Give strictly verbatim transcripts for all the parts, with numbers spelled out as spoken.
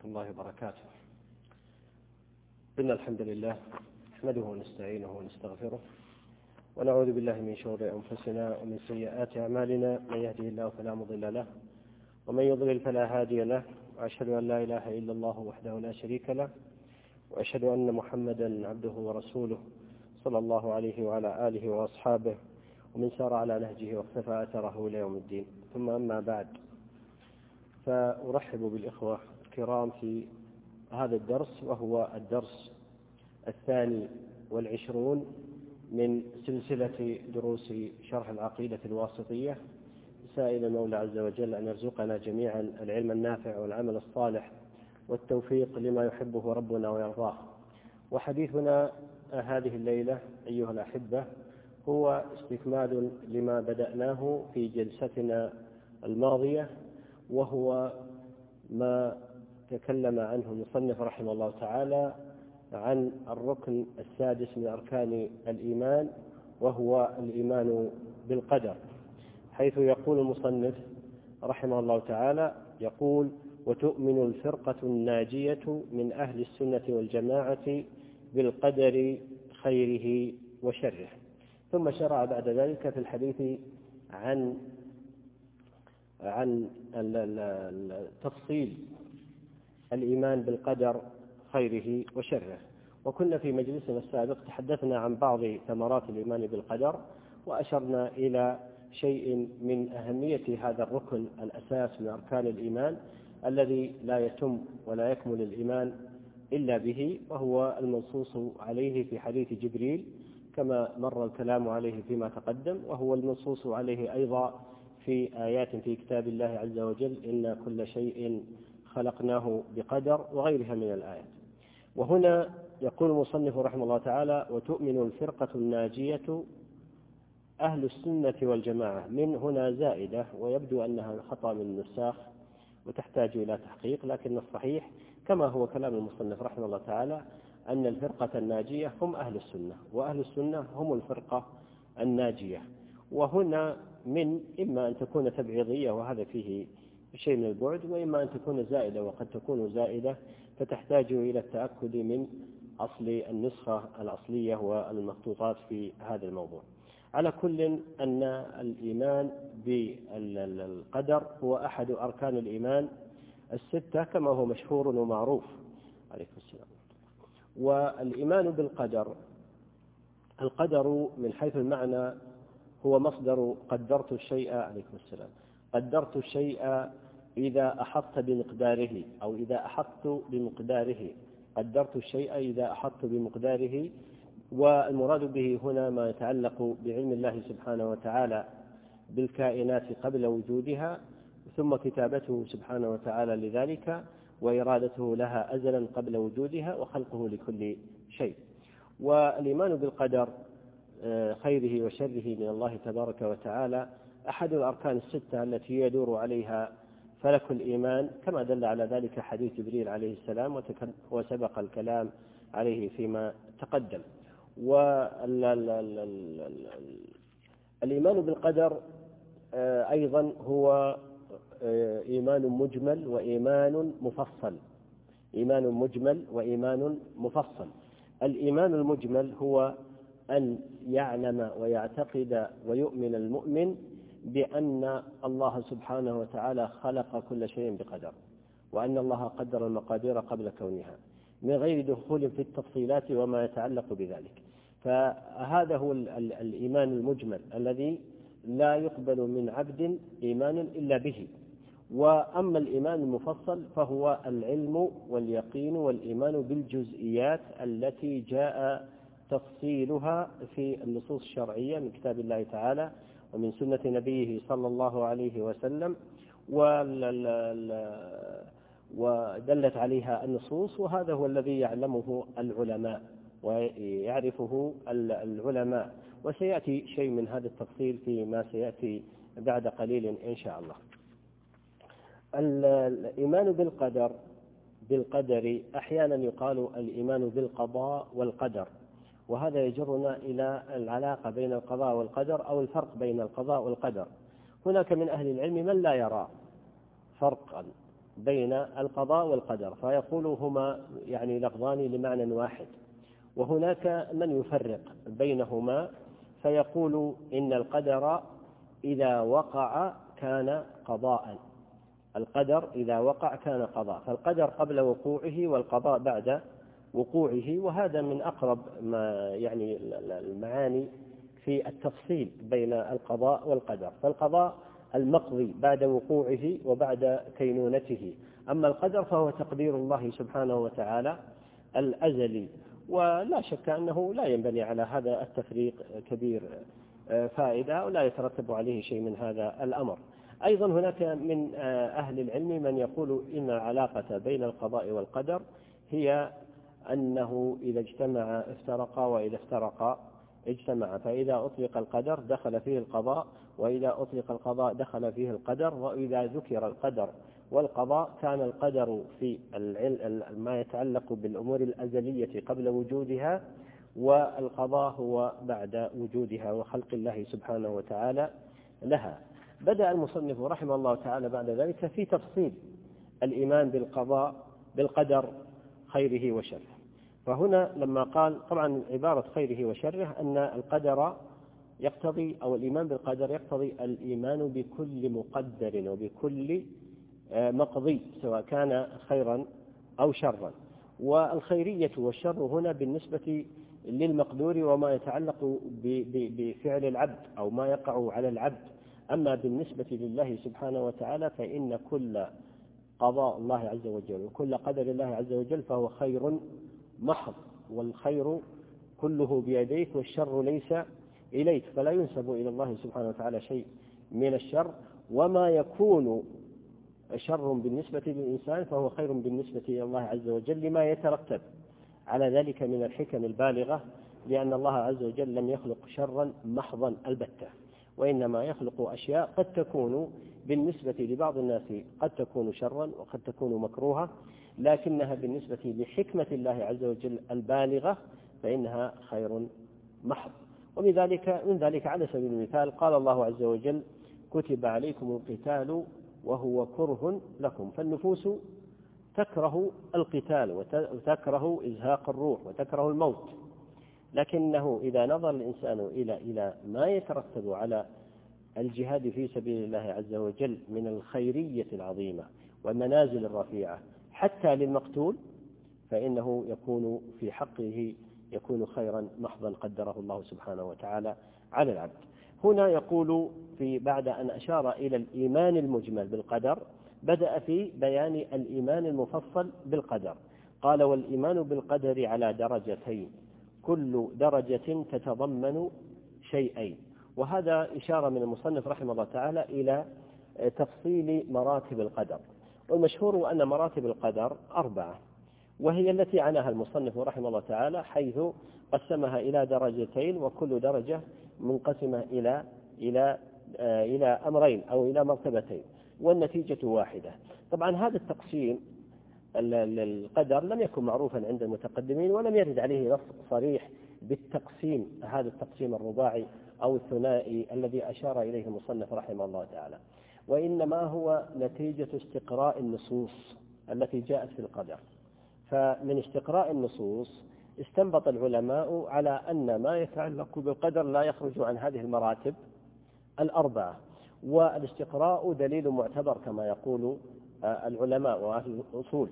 الله وبركاته. إن الحمد لله نحمده ونستعينه ونستغفره ونعوذ بالله من شرور أنفسنا ومن سيئات أعمالنا، من يهده الله فلا مضل له ومن يضلل فلا هادي له، وأشهد أن لا إله إلا الله وحده لا شريك له، وأشهد أن محمدا عبده ورسوله صلى الله عليه وعلى آله وأصحابه ومن سار على نهجه واقتفى أثره إلى يوم الدين. ثم أما بعد، فأرحب بالإخوة الكرام في هذا الدرس، وهو الدرس الثاني والعشرون من سلسلة دروس شرح العقيدة الواسطية، سائل المولى عز وجل أن يرزقنا جميعا العلم النافع والعمل الصالح والتوفيق لما يحبه ربنا ويرضاه. وحديثنا هذه الليلة أيها الأحبة هو استكمال لما بدأناه في جلستنا الماضية، وهو ما تكلم عنه المصنف رحمه الله تعالى عن الركن السادس من أركان الإيمان، وهو الإيمان بالقدر، حيث يقول المصنف رحمه الله تعالى يقول: وتؤمن الفرقة الناجية من أهل السنة والجماعة بالقدر خيره وشره. ثم شرع بعد ذلك في الحديث عن عن تفصيل الإيمان بالقدر خيره وشره. وكنا في مجلسنا السابق تحدثنا عن بعض ثمرات الإيمان بالقدر، وأشرنا إلى شيء من أهمية هذا الركن الأساس من أركان الإيمان الذي لا يتم ولا يكمل الإيمان إلا به، وهو المنصوص عليه في حديث جبريل كما مر الكلام عليه فيما تقدم، وهو المنصوص عليه أيضا في آيات في كتاب الله عز وجل: إن كل شيء خلقناه بقدر، وغيرها من الآيات. وهنا يقول المصنف رحمه الله تعالى: وتؤمن الفرقة الناجية أهل السنة والجماعة. من هنا زائدة، ويبدو أنها خطأ من النساخ وتحتاج إلى تحقيق، لكن الصحيح كما هو كلام المصنف رحمه الله تعالى أن الفرقة الناجية هم أهل السنة، وأهل السنة هم الفرقة الناجية. وهنا من إما أن تكون تبعيضية وهذا فيه شيء من البعد، وإما أن تكون زائدة وقد تكون زائدة فتحتاج إلى التأكد من أصل النسخة الأصلية والمخطوطات في هذا الموضوع. على كل أن الإيمان بالقدر هو أحد أركان الإيمان الستة كما هو مشهور ومعروف. عليكم السلام. والإيمان بالقدر، القدر من حيث المعنى هو مصدر قدرت الشيء، عليكم السلام، قدرت الشيء إذا أحطت بمقداره، أو إذا أحطت بمقداره، قدرت الشيء إذا أحطت بمقداره. والمراد به هنا ما يتعلق بعلم الله سبحانه وتعالى بالكائنات قبل وجودها، ثم كتابته سبحانه وتعالى لذلك، وإرادته لها أزلا قبل وجودها، وخلقه لكل شيء. والإيمان بالقدر خيره وشره من الله تبارك وتعالى أحد الأركان الستة التي يدور عليها فلك الإيمان، كما دل على ذلك حديث جبريل عليه السلام، وسبق الكلام عليه فيما تقدم. والإيمان بالقدر أيضا هو إيمان مجمل وإيمان مفصل. إيمان مجمل وإيمان مفصل. الإيمان المجمل هو أن يعلم ويعتقد ويؤمن المؤمن بأن الله سبحانه وتعالى خلق كل شيء بقدر، وأن الله قدر المقادير قبل كونها، من غير دخول في التفصيلات وما يتعلق بذلك. فهذا هو الإيمان المجمل الذي لا يقبل من عبد إيمان إلا به. وأما الإيمان المفصل فهو العلم واليقين والإيمان بالجزئيات التي جاء تفصيلها في النصوص الشرعية من كتاب الله تعالى ومن سنة نبيه صلى الله عليه وسلم، ودلت عليها النصوص. وهذا هو الذي يعلمه العلماء ويعرفه العلماء، وسيأتي شيء من هذا التفصيل فيما سيأتي بعد قليل إن شاء الله. الإيمان بالقدر بالقدر أحيانا يقال الإيمان بالقضاء والقدر، وهذا يجرنا إلى العلاقة بين القضاء والقدر أو الفرق بين القضاء والقدر. هناك من أهل العلم من لا يرى فرقا بين القضاء والقدر فيقول هما يعني لفظان لمعنى واحد، وهناك من يفرق بينهما فيقول إن القدر إذا وقع كان قضاء، القدر إذا وقع كان قضاء، فالقدر قبل وقوعه والقضاء بعد وقوعه، وهذا من أقرب ما يعني المعاني في التفصيل بين القضاء والقدر. فالقضاء المقضي بعد وقوعه وبعد كينونته، أما القدر فهو تقدير الله سبحانه وتعالى الأزلي، ولا شك أنه لا ينبني على هذا التفريق كبير فائدة ولا يترتب عليه شيء من هذا الأمر. أيضا هناك من أهل العلم من يقول إن العلاقة بين القضاء والقدر هي أنه إذا اجتمع افترقا وإذا افترقا اجتمع، فإذا أطلق القدر دخل فيه القضاء، وإذا أطلق القضاء دخل فيه القدر، وإذا ذكر القدر والقضاء كان القدر في ما يتعلق بالأمور الأزلية قبل وجودها، والقضاء هو بعد وجودها وخلق الله سبحانه وتعالى لها. بدأ المصنف رحمه الله تعالى بعد ذلك في تفصيل الإيمان بالقضاء بالقدر خيره وشره. فهنا لما قال طبعا عبارة خيره وشره أن القدر يقتضي أو الإيمان بالقدر يقتضي الإيمان بكل مقدر وبكل مقضي سواء كان خيرا أو شرا، والخيرية والشر هنا بالنسبة للمقدور وما يتعلق بفعل العبد أو ما يقع على العبد، أما بالنسبة لله سبحانه وتعالى فإن كل قضاء الله عز وجل وكل قدر الله عز وجل فهو خير محض، والخير كله بيديك والشر ليس إليك، فلا ينسب إلى الله سبحانه وتعالى شيء من الشر، وما يكون شر بالنسبة للإنسان فهو خير بالنسبة إلى الله عز وجل لما يترتب على ذلك من الحكم البالغة، لأن الله عز وجل لم يخلق شرا محضا البتة، وإنما يخلق أشياء قد تكون بالنسبة لبعض الناس قد تكون شرا وقد تكون مكروهة، لكنها بالنسبة لحكمة الله عز وجل البالغة فإنها خير محض. ومن ذلك من ذلك على سبيل المثال قال الله عز وجل كتب عليكم القتال وهو كره لكم، فالنفوس تكره القتال وتكره إزهاق الروح وتكره الموت، لكنه إذا نظر الإنسان إلى إلى ما يترتب على الجهاد في سبيل الله عز وجل من الخيرية العظيمة والمنازل الرفيعة حتى للمقتول فإنه يكون في حقه يكون خيرا محضا قدره الله سبحانه وتعالى على العبد. هنا يقول في بعد أن أشار إلى الإيمان المجمل بالقدر بدأ في بيان الإيمان المفصل بالقدر، قال والإيمان بالقدر على درجتين كل درجة تتضمن شيئين، وهذا إشارة من المصنف رحمه الله تعالى إلى تفصيل مراتب القدر، والمشهور أن مراتب القدر أربعة، وهي التي عناها المصنف رحمه الله تعالى حيث قسمها إلى درجتين، وكل درجة منقسمة إلى إلى إلى أمرين أو إلى مرتبتين، والنتيجة واحدة. طبعا هذا التقسيم القدر لم يكن معروفا عند المتقدمين، ولم يرد عليه نص صريح بالتقسيم هذا التقسيم الرباعي أو الثنائي الذي أشار إليه المصنف رحمه الله تعالى، وإنما هو نتيجة استقراء النصوص التي جاءت في القدر. فمن استقراء النصوص استنبط العلماء على أن ما يتعلق بالقدر لا يخرج عن هذه المراتب الأربعة، والاستقراء دليل معتبر كما يقول العلماء وأهل الأصول.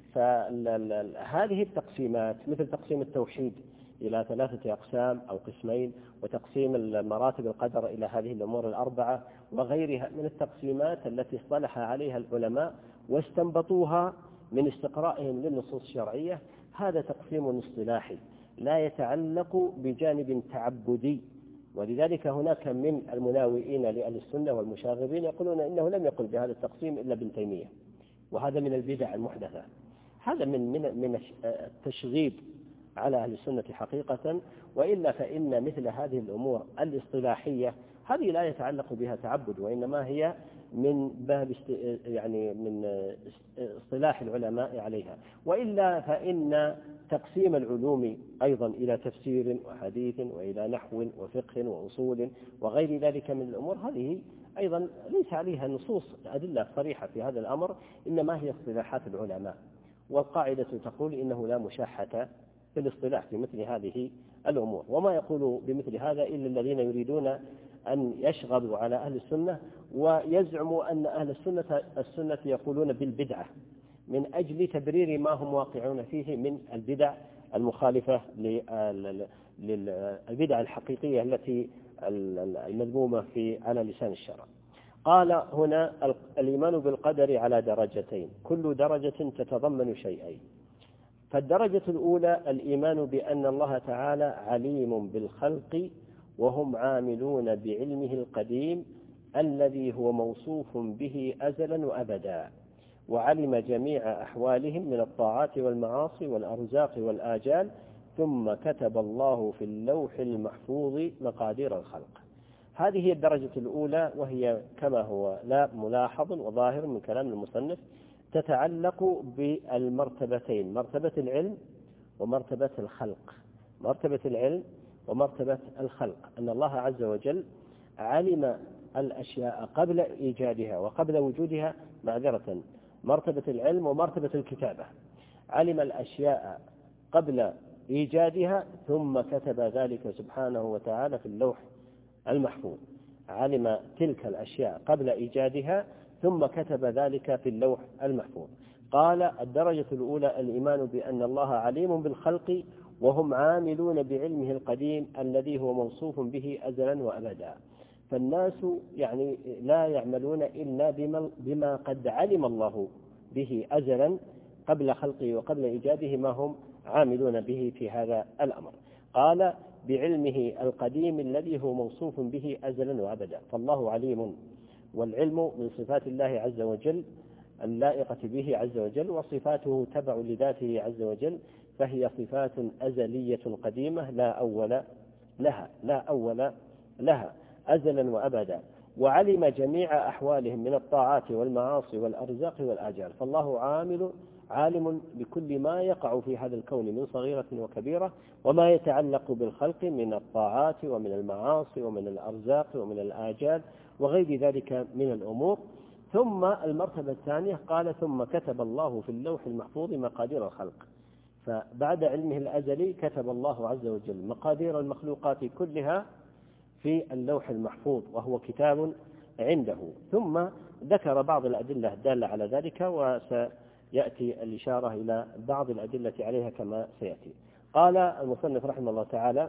فهذه التقسيمات مثل تقسيم التوحيد إلى ثلاثة أقسام أو قسمين، وتقسيم مراتب القدر إلى هذه الأمور الأربعة وغيرها من التقسيمات التي اصطلح عليها العلماء واستنبطوها من استقرائهم للنصوص الشرعية، هذا تقسيم اصطلاحي لا يتعلق بجانب تعبدي، ولذلك هناك من المناوئين لأهل السنة والمشاغبين يقولون إنه لم يقل بهذا التقسيم إلا ابن تيمية، وهذا من البدع المحدثة، هذا من من من التشغيب على أهل السنة حقيقة، وإلا فإن مثل هذه الأمور الاصطلاحية هذه لا يتعلق بها تعبد، وإنما هي من باب يعني من اصطلاح العلماء عليها، وإلا فإن تقسيم العلوم أيضا إلى تفسير وحديث وإلى نحو وفقه وأصول وغير ذلك من الأمور هذه أيضا ليس عليها نصوص أدلة صريحة في هذا الأمر، إنما هي اصطلاحات العلماء، والقاعدة تقول إنه لا مشاحة في الاصطلاح في مثل هذه الأمور، وما يقول بمثل هذا إلا الذين يريدون أن يشغلوا على أهل السنة ويزعموا أن أهل السنة السنة يقولون بالبدعة من أجل تبرير ما هم واقعون فيه من البدع المخالفة للبدع الحقيقية التي المذمومة في على لسان الشرع. قال هنا الإيمان بالقدر على درجتين، كل درجة تتضمن شيئين. فالدرجة الأولى الإيمان بأن الله تعالى عليم بالخلق وهم عاملون بعلمه القديم الذي هو موصوف به أزلا وأبدا، وعلم جميع أحوالهم من الطاعات والمعاصي والأرزاق والآجال، ثم كتب الله في اللوح المحفوظ مقادير الخلق. هذه هي الدرجة الأولى، وهي كما هو لا ملاحظ وظاهر من كلام المصنف تتعلق بالمرتبتين، مرتبة العلم ومرتبة الخلق. مرتبة العلم ومرتبة الخلق، أن الله عز وجل علم الأشياء قبل إيجادها وقبل وجودها، معذرة مرتبة العلم ومرتبة الكتابة، علم الأشياء قبل إيجادها ثم كتب ذلك سبحانه وتعالى في اللوح المحفوظ، علم تلك الأشياء قبل إيجادها ثم كتب ذلك في اللوح المحفوظ. قال الدرجة الأولى الإيمان بأن الله عليم بالخلق وهم عاملون بعلمه القديم الذي هو موصوف به أزلا وأبدا. فالناس يعني لا يعملون إلا بما قد علم الله به أزلا قبل خلقه وقبل إيجاده ما هم عاملون به في هذا الأمر. قال بعلمه القديم الذي هو موصوف به أزلا وأبدا، فالله عليم، والعلم من صفات الله عز وجل اللائقة به عز وجل، وصفاته تبع لذاته عز وجل، فهي صفات أزلية قديمة لا أول لها لا أول لها أزلا وأبدا. وعلم جميع أحوالهم من الطاعات والمعاصي والأرزاق والآجال، فالله عامل عالم بكل ما يقع في هذا الكون من صغيرة وكبيرة، وما يتعلق بالخلق من الطاعات ومن المعاصي ومن الأرزاق ومن الآجال وغير ذلك من الأمور. ثم المرتبة الثانية قال ثم كتب الله في اللوح المحفوظ مقادير الخلق، فبعد علمه الأزلي كتب الله عز وجل مقادير المخلوقات كلها في اللوح المحفوظ، وهو كتاب عنده. ثم ذكر بعض الأدلة الدالة على ذلك، وسيأتي الإشارة إلى بعض الأدلة عليها كما سيأتي. قال المصنف رحمه الله تعالى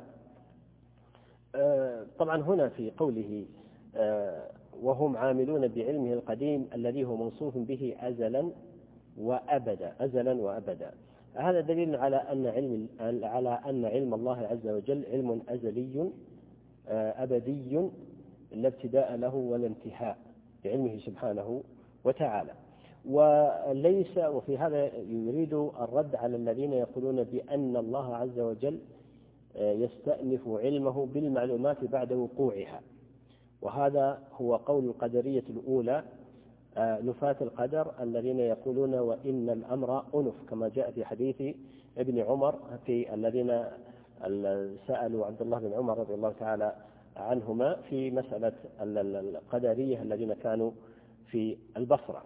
طبعا هنا في قوله وهم عاملون بعلمه القديم الذي هو موصوف به أزلا وأبدا، أزلا وأبدا، هذا دليل على أن علم على أن علم الله عز وجل علم أزلي أبدي لا ابتداء له ولا انتهاء بعلمه سبحانه وتعالى. وليس وفي هذا يريد الرد على الذين يقولون بأن الله عز وجل يستأنف علمه بالمعلومات بعد وقوعها، وهذا هو قول القدرية الأولى نفاة القدر الذين يقولون وإن الأمر أنف، كما جاء في حديث ابن عمر في الذين سألوا عبد الله بن عمر رضي الله تعالى عنهما في مسألة القدرية الذين كانوا في البصرة،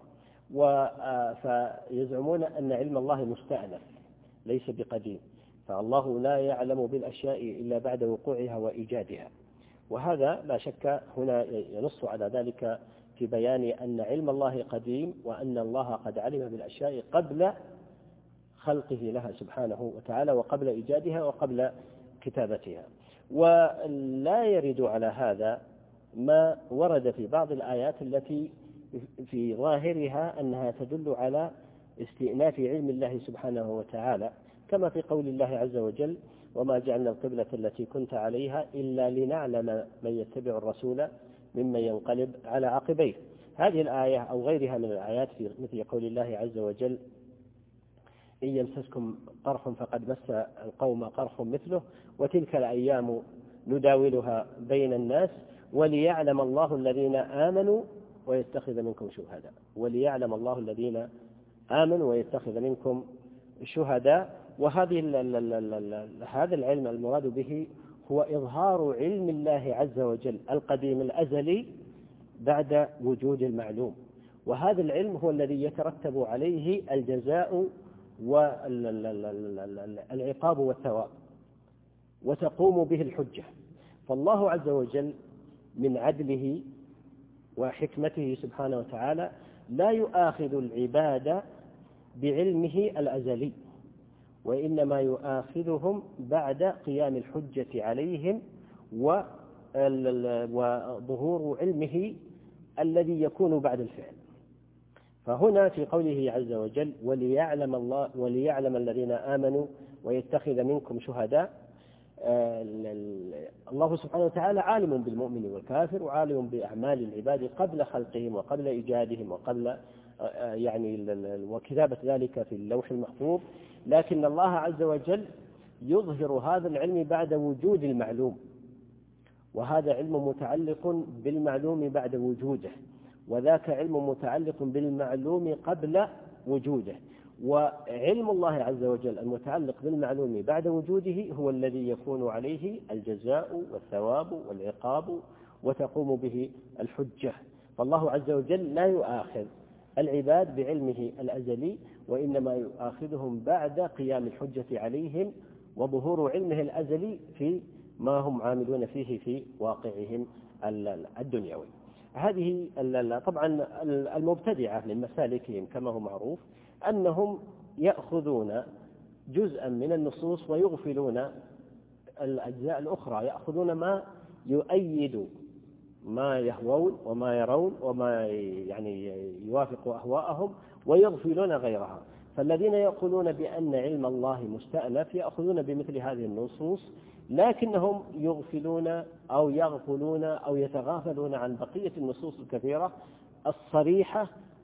فيزعمون أن علم الله مستأنف ليس بقديم، فالله لا يعلم بالأشياء إلا بعد وقوعها وإيجادها. وهذا لا شك هنا ينص على ذلك في بيان أن علم الله قديم، وأن الله قد علم بالأشياء قبل خلقه لها سبحانه وتعالى وقبل إيجادها وقبل كتابتها. ولا يرد على هذا ما ورد في بعض الآيات التي في ظاهرها أنها تدل على استئناف علم الله سبحانه وتعالى، كما في قول الله عز وجل وما جعلنا القبلة التي كنت عليها إلا لنعلم من يتبع الرسول ممن ينقلب على عقبيه. هذه الآية أو غيرها من الآيات في مثل قول الله عز وجل إن يمسسكم قرح فقد مس القوم قرح مثله وتلك الأيام نداولها بين الناس وليعلم الله الذين آمنوا ويتخذ منكم شهداء، وليعلم الله الذين آمنوا ويتخذ منكم شهداء. وهذه هذا العلم المراد به هو إظهار علم الله عز وجل القديم الأزلي بعد وجود المعلوم، وهذا العلم هو الذي يترتب عليه الجزاء والعقاب والثواب وتقوم به الحجة. فالله عز وجل من عدله وحكمته سبحانه وتعالى لا يؤاخذ العباد بعلمه الأزلي، وإنما يؤاخذهم بعد قيام الحجة عليهم وظهور علمه الذي يكون بعد الفعل. فهنا في قوله عز وجل وليعلم الله وليعلم الذين آمنوا ويتخذ منكم شهداء، الله سبحانه وتعالى عالم بالمؤمن والكافر وعالم بأعمال العباد قبل خلقهم وقبل إيجادهم وقبل يعني وكتابة ذلك في اللوح المحفوظ، لكن الله عز وجل يظهر هذا العلم بعد وجود المعلوم، وهذا علم متعلق بالمعلوم بعد وجوده، وذاك علم متعلق بالمعلوم قبل وجوده. وعلم الله عز وجل المتعلق بالمعلوم بعد وجوده هو الذي يكون عليه الجزاء والثواب والعقاب وتقوم به الحجة. فالله عز وجل لا يؤاخذ العباد بعلمه الأزلي، وإنما يؤاخذهم بعد قيام الحجة عليهم وظهور علمه الأزلي في ما هم عاملون فيه في واقعهم الدنيوي. هذه طبعا المبتدعة من مسالكهم كما هو معروف أنهم يأخذون جزءا من النصوص ويغفلون الأجزاء الأخرى، يأخذون ما يؤيد ما يهوون وما يرون وما يعني يوافق أهواءهم ويغفلون غيرها. فالذين يقولون بأن علم الله مستأنف يأخذون بمثل هذه النصوص، لكنهم يغفلون أو يغفلون أو يتغافلون عن بقية النصوص الكثيرة الصريحة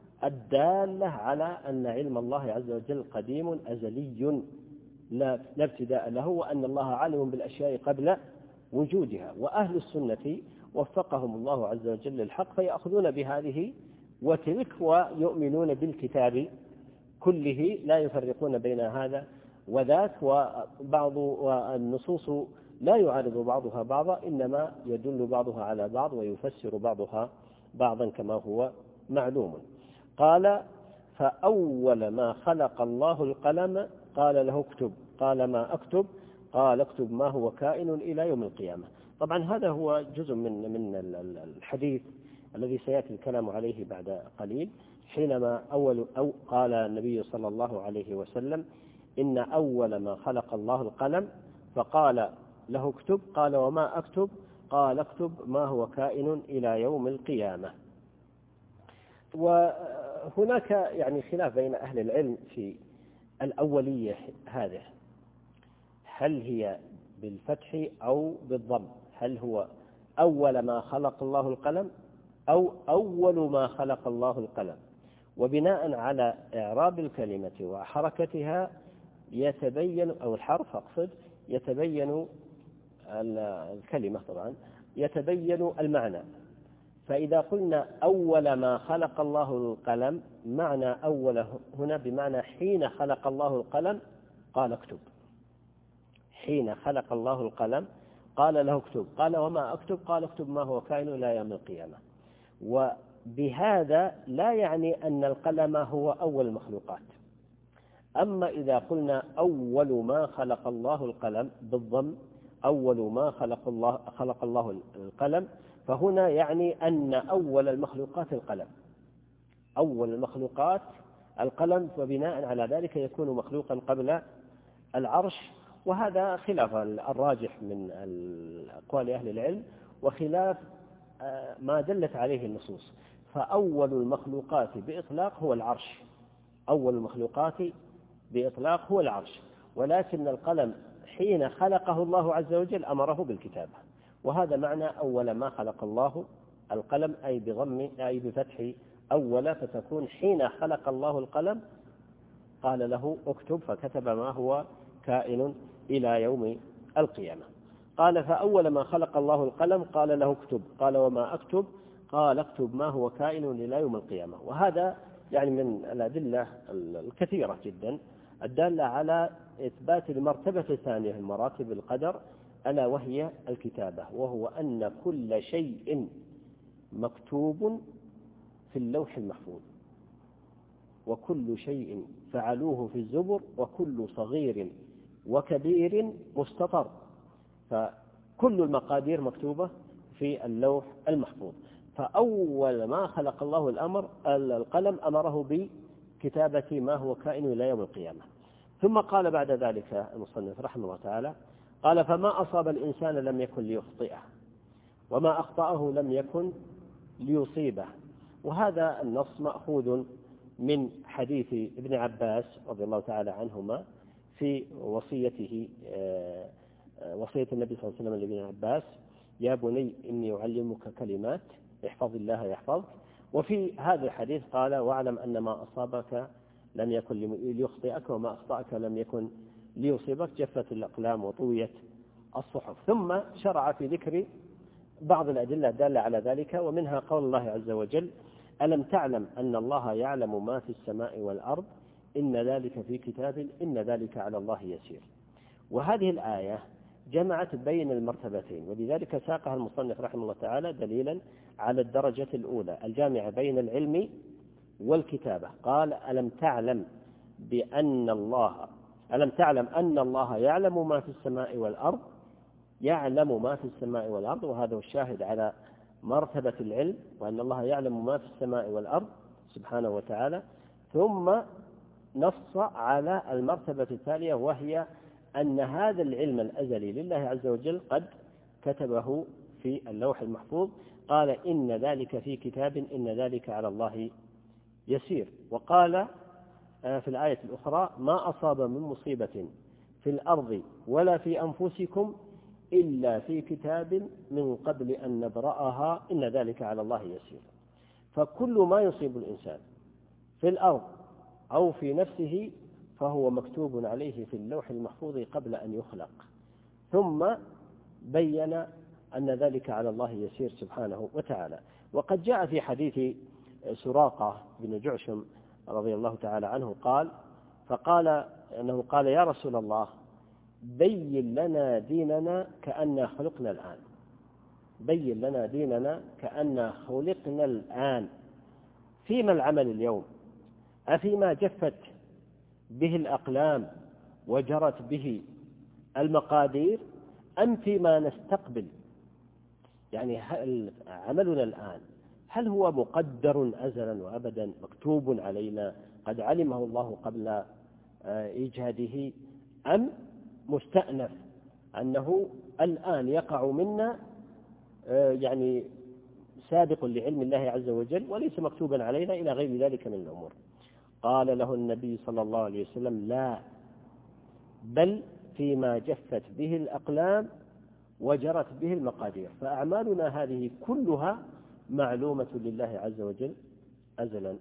الدالة على أن علم الله عز وجل قديم أزلي لا ابتداء له، وأن الله عالم بالأشياء قبل وجودها. وأهل السنة وفقهم الله عز وجل للحق فيأخذون بهذه وتلك ويؤمنون بالكتاب كله، لا يفرقون بين هذا وذاك، وبعض والنصوص لا يعارض بعضها بعضا، إنما يدل بعضها على بعض ويفسر بعضها بعضا كما هو معلوم. قال فأول ما خلق الله القلم قال له اكتب، قال ما أكتب، قال اكتب ما هو كائن إلى يوم القيامة. طبعا هذا هو جزء من من الحديث الذي سيأتي الكلام عليه بعد قليل، حينما أول أو قال النبي صلى الله عليه وسلم إن أول ما خلق الله القلم فقال له اكتب، قال وما أكتب، قال اكتب ما هو كائن إلى يوم القيامة. وهناك يعني خلاف بين أهل العلم في الأولية هذه، هل هي بالفتح أو بالضم؟ هل هو أول ما خلق الله القلم أو أول ما خلق الله القلم؟ وبناء على إعراب الكلمة وحركتها يتبين، أو الحرف أقصد، يتبين الكلمة طبعا يتبين المعنى. فإذا قلنا أول ما خلق الله القلم، معنى أول هنا بمعنى حين خلق الله القلم قال اكتب، حين خلق الله القلم قال له اكتب، قال وما أكتب، قال اكتب ما هو كائن إلى يوم القيامة. وبهذا لا يعني أن القلم هو أول المخلوقات. أما إذا قلنا أول ما خلق الله القلم بالضم، أول ما خلق الله خلق الله القلم، فهنا يعني أن أول المخلوقات القلم، أول المخلوقات القلم، وبناء على ذلك يكون مخلوقا قبل العرش. وهذا خلاف الراجح من أقوال أهل العلم وخلاف ما دلت عليه النصوص. فأول المخلوقات بإطلاق هو العرش، أول المخلوقات بإطلاق هو العرش، ولكن القلم حين خلقه الله عز وجل أمره بالكتابة، وهذا معنى أول ما خلق الله القلم، أي بضم أي بفتح أول، فتكون حين خلق الله القلم قال له اكتب فكتب ما هو كائن إلى يوم القيامة. قال فأول ما خلق الله القلم قال له اكتب، قال وما أكتب، قال اكتب ما هو كائن إلى يوم القيامة. وهذا يعني من الأدلة الكثيرة جدا الدالة على إثبات المرتبة الثانية من مراتب القدر، ألا وهي الكتابة، وهو أن كل شيء مكتوب في اللوح المحفوظ، وكل شيء فعلوه في الزبر، وكل صغير وكبير مستطر. فكل المقادير مكتوبة في اللوح المحفوظ. فأول ما خلق الله الأمر القلم أمره بكتابة ما هو كائن إلى يوم القيامة. ثم قال بعد ذلك المصنف رحمه الله تعالى قال: فما أصاب الإنسان لم يكن ليخطئه، وما أخطأه لم يكن ليصيبه. وهذا النص مأخوذ من حديث ابن عباس رضي الله تعالى عنهما في وصيته وصية النبي صلى الله عليه وسلم لابن عباس: يا بني إني أعلمك كلمات احفظ الله يحفظك. وفي هذا الحديث قال: واعلم أن ما أصابك لم يكن ليخطئك، وما أخطأك لم يكن ليصيبك. جفت الأقلام وطويت الصحف. ثم شرع في ذكر بعض الأدلة الدالة على ذلك، ومنها قول الله عز وجل: ألم تعلم أن الله يعلم ما في السماء والأرض إن ذلك في كتاب إن ذلك على الله يسير. وهذه الآية جمعت بين المرتبتين، ولذلك ساقها المصنف رحمه الله تعالى دليلا على الدرجة الأولى الجامعة بين العلم والكتابة. قال: ألم تعلم بأن الله ألم تعلم أن الله يعلم ما في السماء والأرض، يعلم ما في السماء والأرض، وهذا هو الشاهد على مرتبة العلم، وأن الله يعلم ما في السماء والأرض سبحانه وتعالى. ثم نص على المرتبة الثانية، وهي أن هذا العلم الأزلي لله عز وجل قد كتبه في اللوح المحفوظ. قال: إن ذلك في كتاب إن ذلك على الله يسير. وقال في الآية الأخرى: ما أصاب من مصيبة في الأرض ولا في أنفسكم إلا في كتاب من قبل أن نبرأها إن ذلك على الله يسير. فكل ما يصيب الإنسان في الأرض أو في نفسه فهو مكتوب عليه في اللوح المحفوظ قبل أن يخلق. ثم بين أن ذلك على الله يسير سبحانه وتعالى. وقد جاء في حديث سراقة بن جعشم رضي الله تعالى عنه قال فقال أنه قال: يا رسول الله، بين لنا ديننا كأننا خلقنا الآن بين لنا ديننا كأننا خلقنا الآن فيما العمل اليوم؟ أفيما جفت به الأقلام وجرت به المقادير، أم فيما نستقبل؟ يعني عملنا الآن هل هو مقدر أزلا وأبدا مكتوب علينا قد علمه الله قبل إيجاده، أم مستأنف أنه الآن يقع منا يعني سابق لعلم الله عز وجل وليس مكتوبا علينا إلى غير ذلك من الأمور؟ قال له النبي صلى الله عليه وسلم: لا، بل فيما جفت به الأقلام وجرت به المقادير. فأعمالنا هذه كلها معلومة لله عز وجل أزلا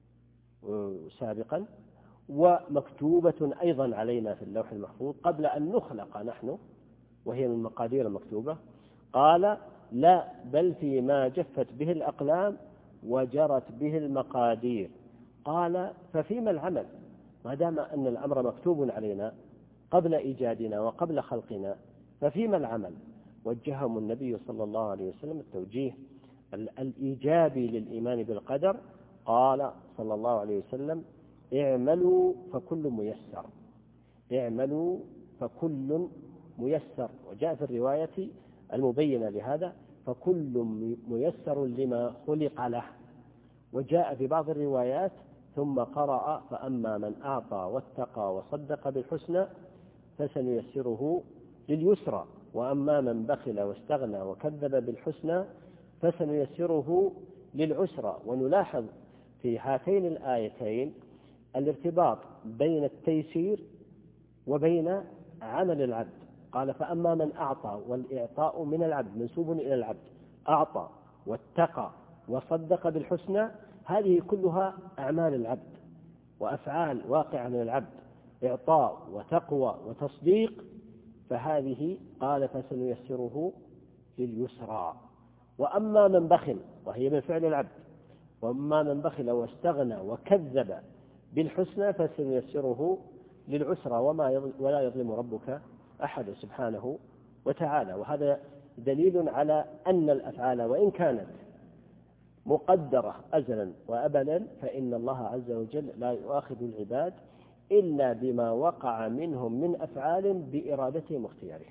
سابقا، ومكتوبة أيضا علينا في اللوح المحفوظ قبل أن نخلق نحن، وهي من المقادير المكتوبة. قال: لا، بل فيما جفت به الأقلام وجرت به المقادير. قال: ففيما العمل؟ ما دام أن الأمر مكتوب علينا قبل إيجادنا وقبل خلقنا، ففيما العمل؟ وجههم النبي صلى الله عليه وسلم التوجيه الإيجابي للإيمان بالقدر. قال صلى الله عليه وسلم: اعملوا فكل ميسر اعملوا فكل ميسر. وجاء في الرواية المبينة لهذا: فكل ميسر لما خلق له. وجاء في بعض الروايات: ثم قرأ: فأما من أعطى واتقى وصدق بالحسنى فسنيسره لليسرى، وأما من بخل واستغنى وكذب بالحسنى فسنيسره للعسرى. ونلاحظ في هاتين الآيتين الارتباط بين التيسير وبين عمل العبد. قال: فأما من أعطى، والإعطاء من العبد منسوب إلى العبد، أعطى واتقى وصدق بالحسنى، هذه كلها أعمال العبد وأفعال واقعة من العبد، إعطاء وتقوى وتصديق. فهذه قال: فسنيسره لليسرى. وأما من بخل، وهي من فعل العبد، وأما من بخل واستغنى وكذب بالحسنى فسنيسره للعسرى، وما ولا يظلم ربك أحد سبحانه وتعالى. وهذا دليل على أن الأفعال وإن كانت مقدرة أزلا وأبدا، فإن الله عز وجل لا يؤاخذ العباد إلا بما وقع منهم من أفعال بإرادتهم واختيارهم.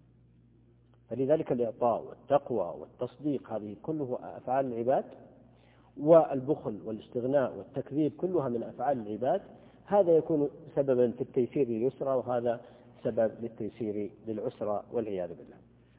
فلذلك الإعطاء والتقوى والتصديق هذه كله أفعال العباد، والبخل والاستغناء والتكذيب كلها من أفعال العباد. هذا يكون سببا في التيسير لليسرى، وهذا سبب للتيسير للعسرى والعياذ بالله.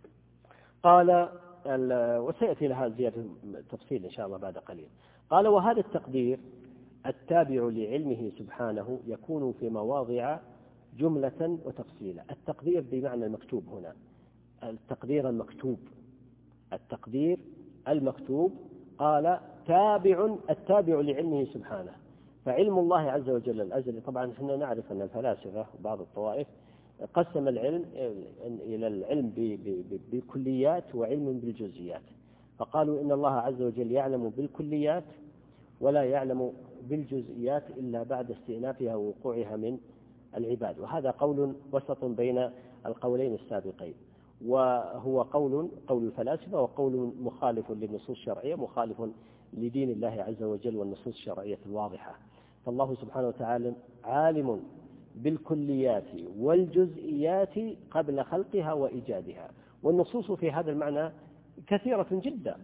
قال وسيأتي لها زيادة تفصيل إن شاء الله بعد قليل. قال وهذا التقدير التابع لعلمه سبحانه يكون في مواضع جملة وتفصيلا. التقدير بمعنى المكتوب هنا، التقدير المكتوب، التقدير المكتوب. قال تابع، التابع لعلمه سبحانه. فعلم الله عز وجل الأزلي، طبعا احنا نعرف أن الفلاسفة وبعض الطوائف قسم العلم إلى العلم بالكليات وعلم بالجزئيات، فقالوا إن الله عز وجل يعلم بالكليات ولا يعلم بالجزئيات إلا بعد استئنافها ووقوعها من العباد. وهذا قول وسط بين القولين السابقين، وهو قول قول الفلاسفة، وقول مخالف للنصوص الشرعية، مخالف لدين الله عز وجل والنصوص الشرعية الواضحة. فالله سبحانه وتعالى عالم بالكليات والجزئيات قبل خلقها وإيجادها. والنصوص في هذا المعنى كثيرة جدا،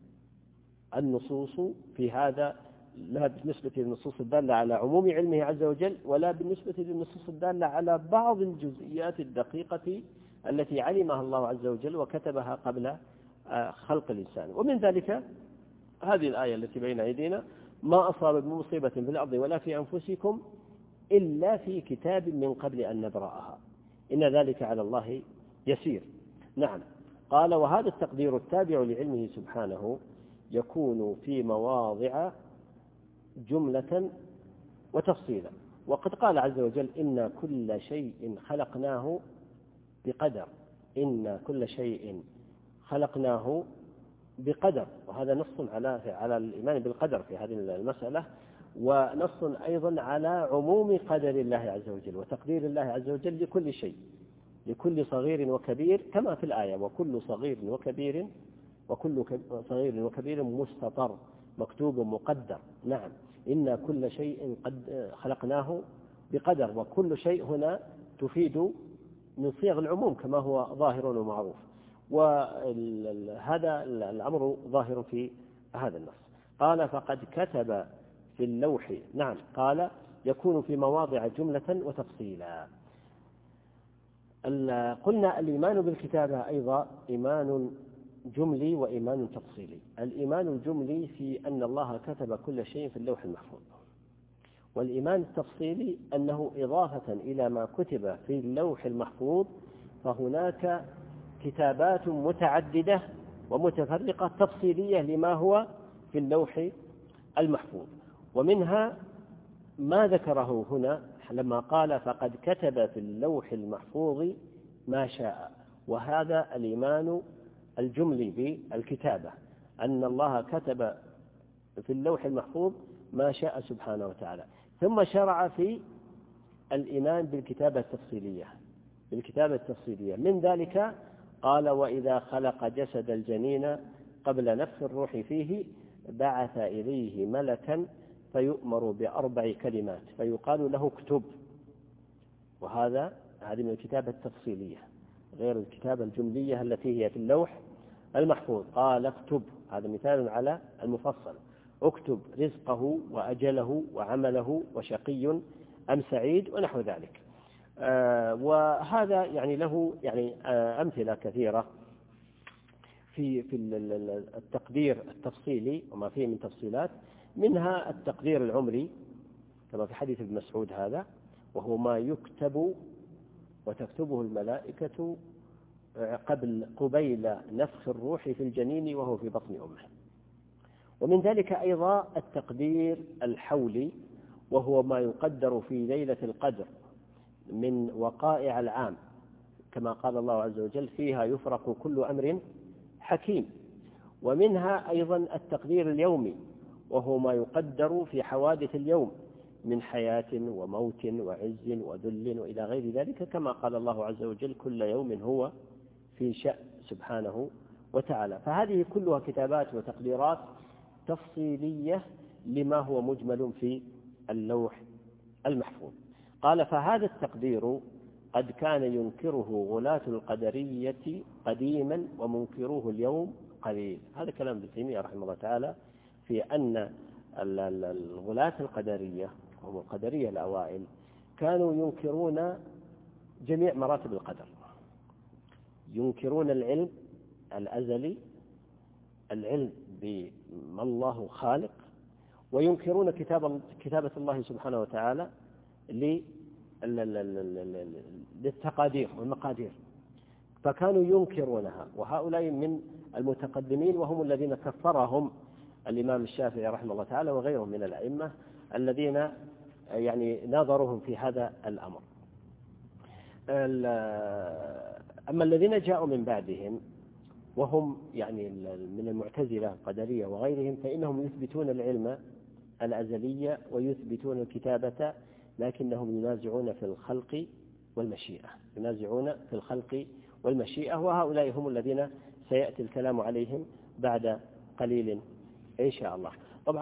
النصوص في هذا لا بالنسبة للنصوص الدالة على عموم علمه عز وجل، ولا بالنسبة للنصوص الدالة على بعض الجزئيات الدقيقة التي علمها الله عز وجل وكتبها قبل خلق الإنسان. ومن ذلك هذه الآية التي بين أيدينا: ما أصاب من مصيبة في الأرض ولا في أنفسكم إلا في كتاب من قبل أن نبرأها إن ذلك على الله يسير. نعم. قال وهذا التقدير التابع لعلمه سبحانه يكون في مواضع جملة وتفصيلا. وقد قال عز وجل: إن كل شيء خلقناه بقدر، إن كل شيء خلقناه بقدر. وهذا نص على على الإيمان بالقدر في هذه المسألة، ونص أيضا على عموم قدر الله عز وجل وتقدير الله عز وجل لكل شيء، لكل صغير وكبير، كما في الآية: وكل صغير وكبير وكل صغير وكبير مستطر، مكتوب مقدر. نعم، إن كل شيء قد خلقناه بقدر. وكل شيء هنا تفيد من صيغ العموم كما هو ظاهر ومعروف، وهذا الأمر ظاهر في هذا النص. قال فقد كتب في اللوح. نعم. قال يكون في مواضع جملة وتفصيلا. قلنا الإيمان بالكتابة أيضا إيمان جملي وإيمان تفصيلي. الإيمان الجملي في أن الله كتب كل شيء في اللوح المحفوظ، والإيمان التفصيلي أنه إضافة إلى ما كتب في اللوح المحفوظ فهناك كتابات متعددة ومتفرقة تفصيلية لما هو في اللوح المحفوظ. ومنها ما ذكره هنا لما قال فقد كتب في اللوح المحفوظ ما شاء، وهذا الإيمان الجملي بالكتابة، أن الله كتب في اللوح المحفوظ ما شاء سبحانه وتعالى. ثم شرع في الإيمان بالكتابة التفصيلية بالكتابة التفصيلية من ذلك قال: وإذا خلق جسد الجنين قبل نفخ الروح فيه بعث إليه ملكا فيؤمر بأربع كلمات فيقال له اكتب. وهذا هذه من الكتابة التفصيلية غير الكتابة الجملية التي هي في اللوح المحفوظ. قال اكتب، هذا مثال على المفصل: اكتب رزقه وأجله وعمله وشقي أم سعيد ونحو ذلك. آه وهذا يعني له يعني آه أمثلة كثيرة في في التقدير التفصيلي وما فيه من تفصيلات، منها التقدير العمري كما في حديث ابن مسعود هذا، وهو ما يكتب وتكتبه الملائكة قبل قبيل نفخ الروح في الجنين وهو في بطن أمه. ومن ذلك أيضا التقدير الحولي، وهو ما يقدر في ليلة القدر من وقائع العام، كما قال الله عز وجل: فيها يفرق كل أمر حكيم. ومنها أيضا التقدير اليومي، وهو ما يقدر في حوادث اليوم من حياة وموت وعز وذل وإلى غير ذلك، كما قال الله عز وجل: كل يوم هو في شأن سبحانه وتعالى. فهذه كلها كتابات وتقديرات تفصيلية لما هو مجمل في اللوح المحفوظ. قال فهذا التقدير قد كان ينكره غلاة القدرية قديما ومنكروه اليوم قليل. هذا كلام ابن تيمية رحمه الله تعالى في أن الغلاة القدرية هم القدرية الأوائل كانوا ينكرون جميع مراتب القدر، ينكرون العلم الأزلي، العلم بما الله خالق، وينكرون كتاب كتابة الله سبحانه وتعالى للتقادير والمقادير، فكانوا ينكرونها. وهؤلاء من المتقدمين وهم الذين كفرهم الإمام الشافعي رحمه الله تعالى وغيرهم من الأئمة الذين يعني ناظرهم في هذا الأمر. أما الذين جاءوا من بعدهم وهم يعني من المعتزلة القدرية وغيرهم فإنهم يثبتون العلم الأزلية ويثبتون الكتابة، لكنهم ينازعون في الخلق والمشيئة ينازعون في الخلق والمشيئة وهؤلاء هم الذين سيأتي الكلام عليهم بعد قليل إن شاء الله. طبعا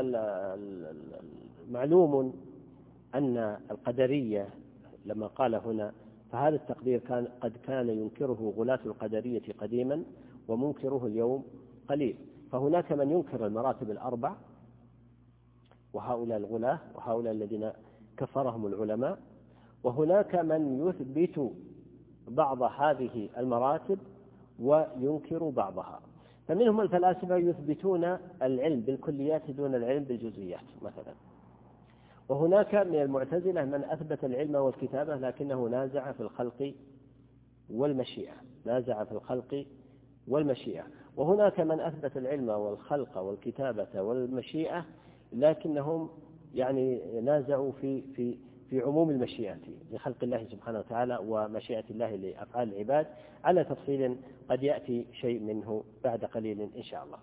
معلوم أن القدرية لما قال هنا فهذا التقدير كان قد كان ينكره غلاة القدرية قديما ومنكره اليوم قليل. فهناك من ينكر المراتب الأربع وهؤلاء الغلاة وهؤلاء الذين كفرهم العلماء، وهناك من يثبت بعض هذه المراتب وينكر بعضها. فمنهم الفلاسفة يثبتون العلم بالكليات دون العلم بالجزئيات مثلا، وهناك من المعتزلة من أثبت العلم والكتابة لكنه نازع في الخلق والمشيئة نازع في الخلق والمشيئة وهناك من أثبت العلم والخلق والكتابة والمشيئة لكنهم يعني نازعوا في في في عموم المشيئة لخلق الله سبحانه وتعالى ومشيئة الله لأفعال العباد على تفصيل قد يأتي شيء منه بعد قليل إن شاء الله.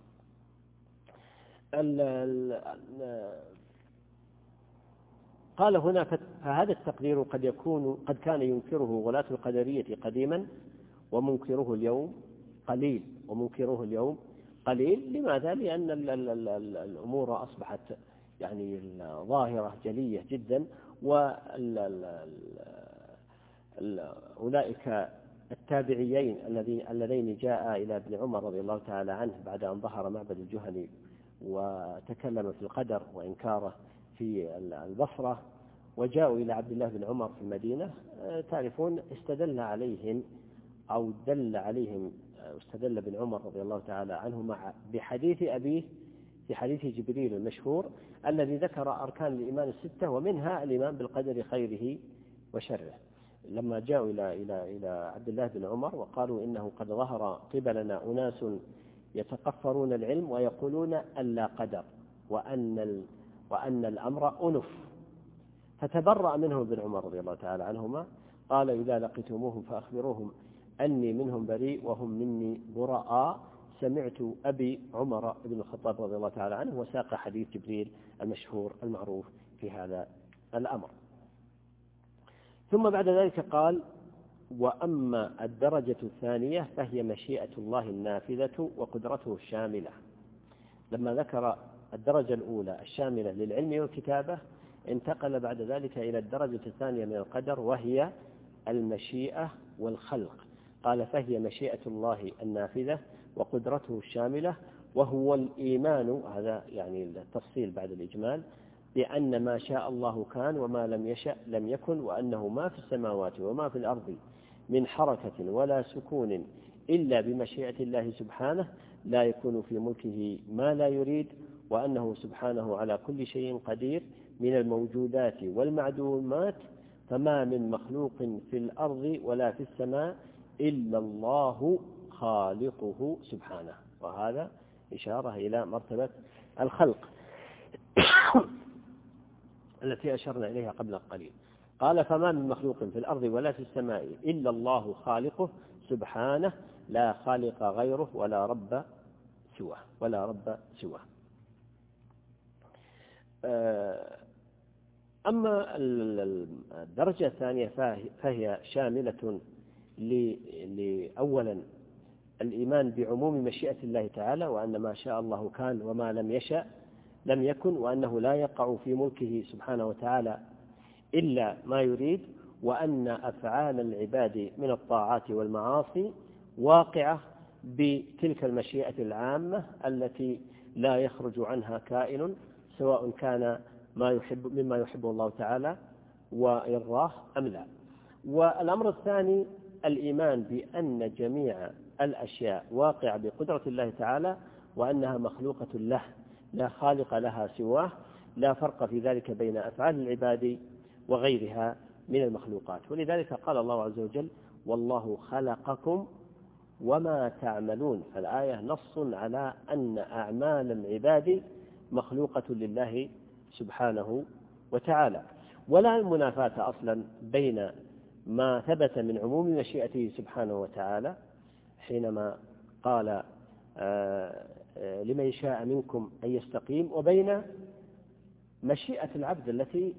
ال ال قال هنا فهذا التقدير قد يكون قد كان ينكره غلاة القدرية قديما ومنكره اليوم قليل ومنكره اليوم قليل. لماذا؟ لأن ال ال ال ال الأمور أصبحت يعني ظاهرة جلية جدا، وأولئك التابعيين اللذين جاء إلى ابن عمر رضي الله تعالى عنه بعد أن ظهر معبد الجهني وتكلم في القدر وإنكاره في البصرة وجاءوا إلى عبد الله بن عمر في المدينة، تعرفون استدل عليهم أو دل عليهم استدل بن عمر رضي الله تعالى عنه مع بحديث أبيه في حديث جبريل المشهور الذي ذكر أركان الإيمان الستة ومنها الإيمان بالقدر خيره وشره. لما جاءوا إلى إلى إلى عبد الله بن عمر وقالوا إنه قد ظهر قبلنا أناس يتقفرون العلم ويقولون أن لا قدر وأن وأن الأمر أنف، فتبرأ منهم ابن عمر رضي الله تعالى عنهما قال إذا لقيتموهم فأخبروهم أني منهم بريء وهم مني براء. سمعت أبي عمر بن الخطاب رضي الله تعالى عنه وساق حديث جبريل المشهور المعروف في هذا الأمر. ثم بعد ذلك قال وأما الدرجة الثانية فهي مشيئة الله النافذة وقدرته الشاملة. لما ذكر الدرجة الأولى الشاملة للعلم والكتابة انتقل بعد ذلك إلى الدرجة الثانية من القدر وهي المشيئة والخلق. قال فهي مشيئة الله النافذة وقدرته الشاملة وهو الإيمان، هذا يعني التفصيل بعد الإجمال، بأن ما شاء الله كان وما لم يشأ لم يكن، وأنه ما في السماوات وما في الأرض من حركة ولا سكون إلا بمشيئة الله سبحانه، لا يكون في ملكه ما لا يريد، وأنه سبحانه على كل شيء قدير من الموجودات والمعدومات، فما من مخلوق في الأرض ولا في السماء إلا الله خالقه سبحانه. وهذا إشارة إلى مرتبة الخلق التي أشرنا إليها قبل قليل. قال فما من مخلوق في الأرض ولا في السماء إلا الله خالقه سبحانه لا خالق غيره ولا رب سواه ولا رب سواه. أما الدرجة الثانية فهي شاملة لأولا الإيمان بعموم مشيئة الله تعالى، وأن ما شاء الله كان وما لم يشأ لم يكن، وأنه لا يقع في ملكه سبحانه وتعالى إلا ما يريد، وأن أفعال العباد من الطاعات والمعاصي واقعة بتلك المشيئة العامة التي لا يخرج عنها كائن، سواء كان ما يحب مما يحبه الله تعالى ويرضاه أم لا. والأمر الثاني الإيمان بأن جميع الأشياء واقعة بقدرة الله تعالى، وأنها مخلوقة له لا خالق لها سواه، لا فرق في ذلك بين أفعال العباد وغيرها من المخلوقات. ولذلك قال الله عز وجل: والله خلقكم وما تعملون. فالآية نص على أن أعمال العباد مخلوقة لله سبحانه وتعالى، ولا المنافاة أصلا بين ما ثبت من عموم مشيئته سبحانه وتعالى حينما قال آه لمن شاء منكم أن يستقيم، وبين مشيئة العبد التي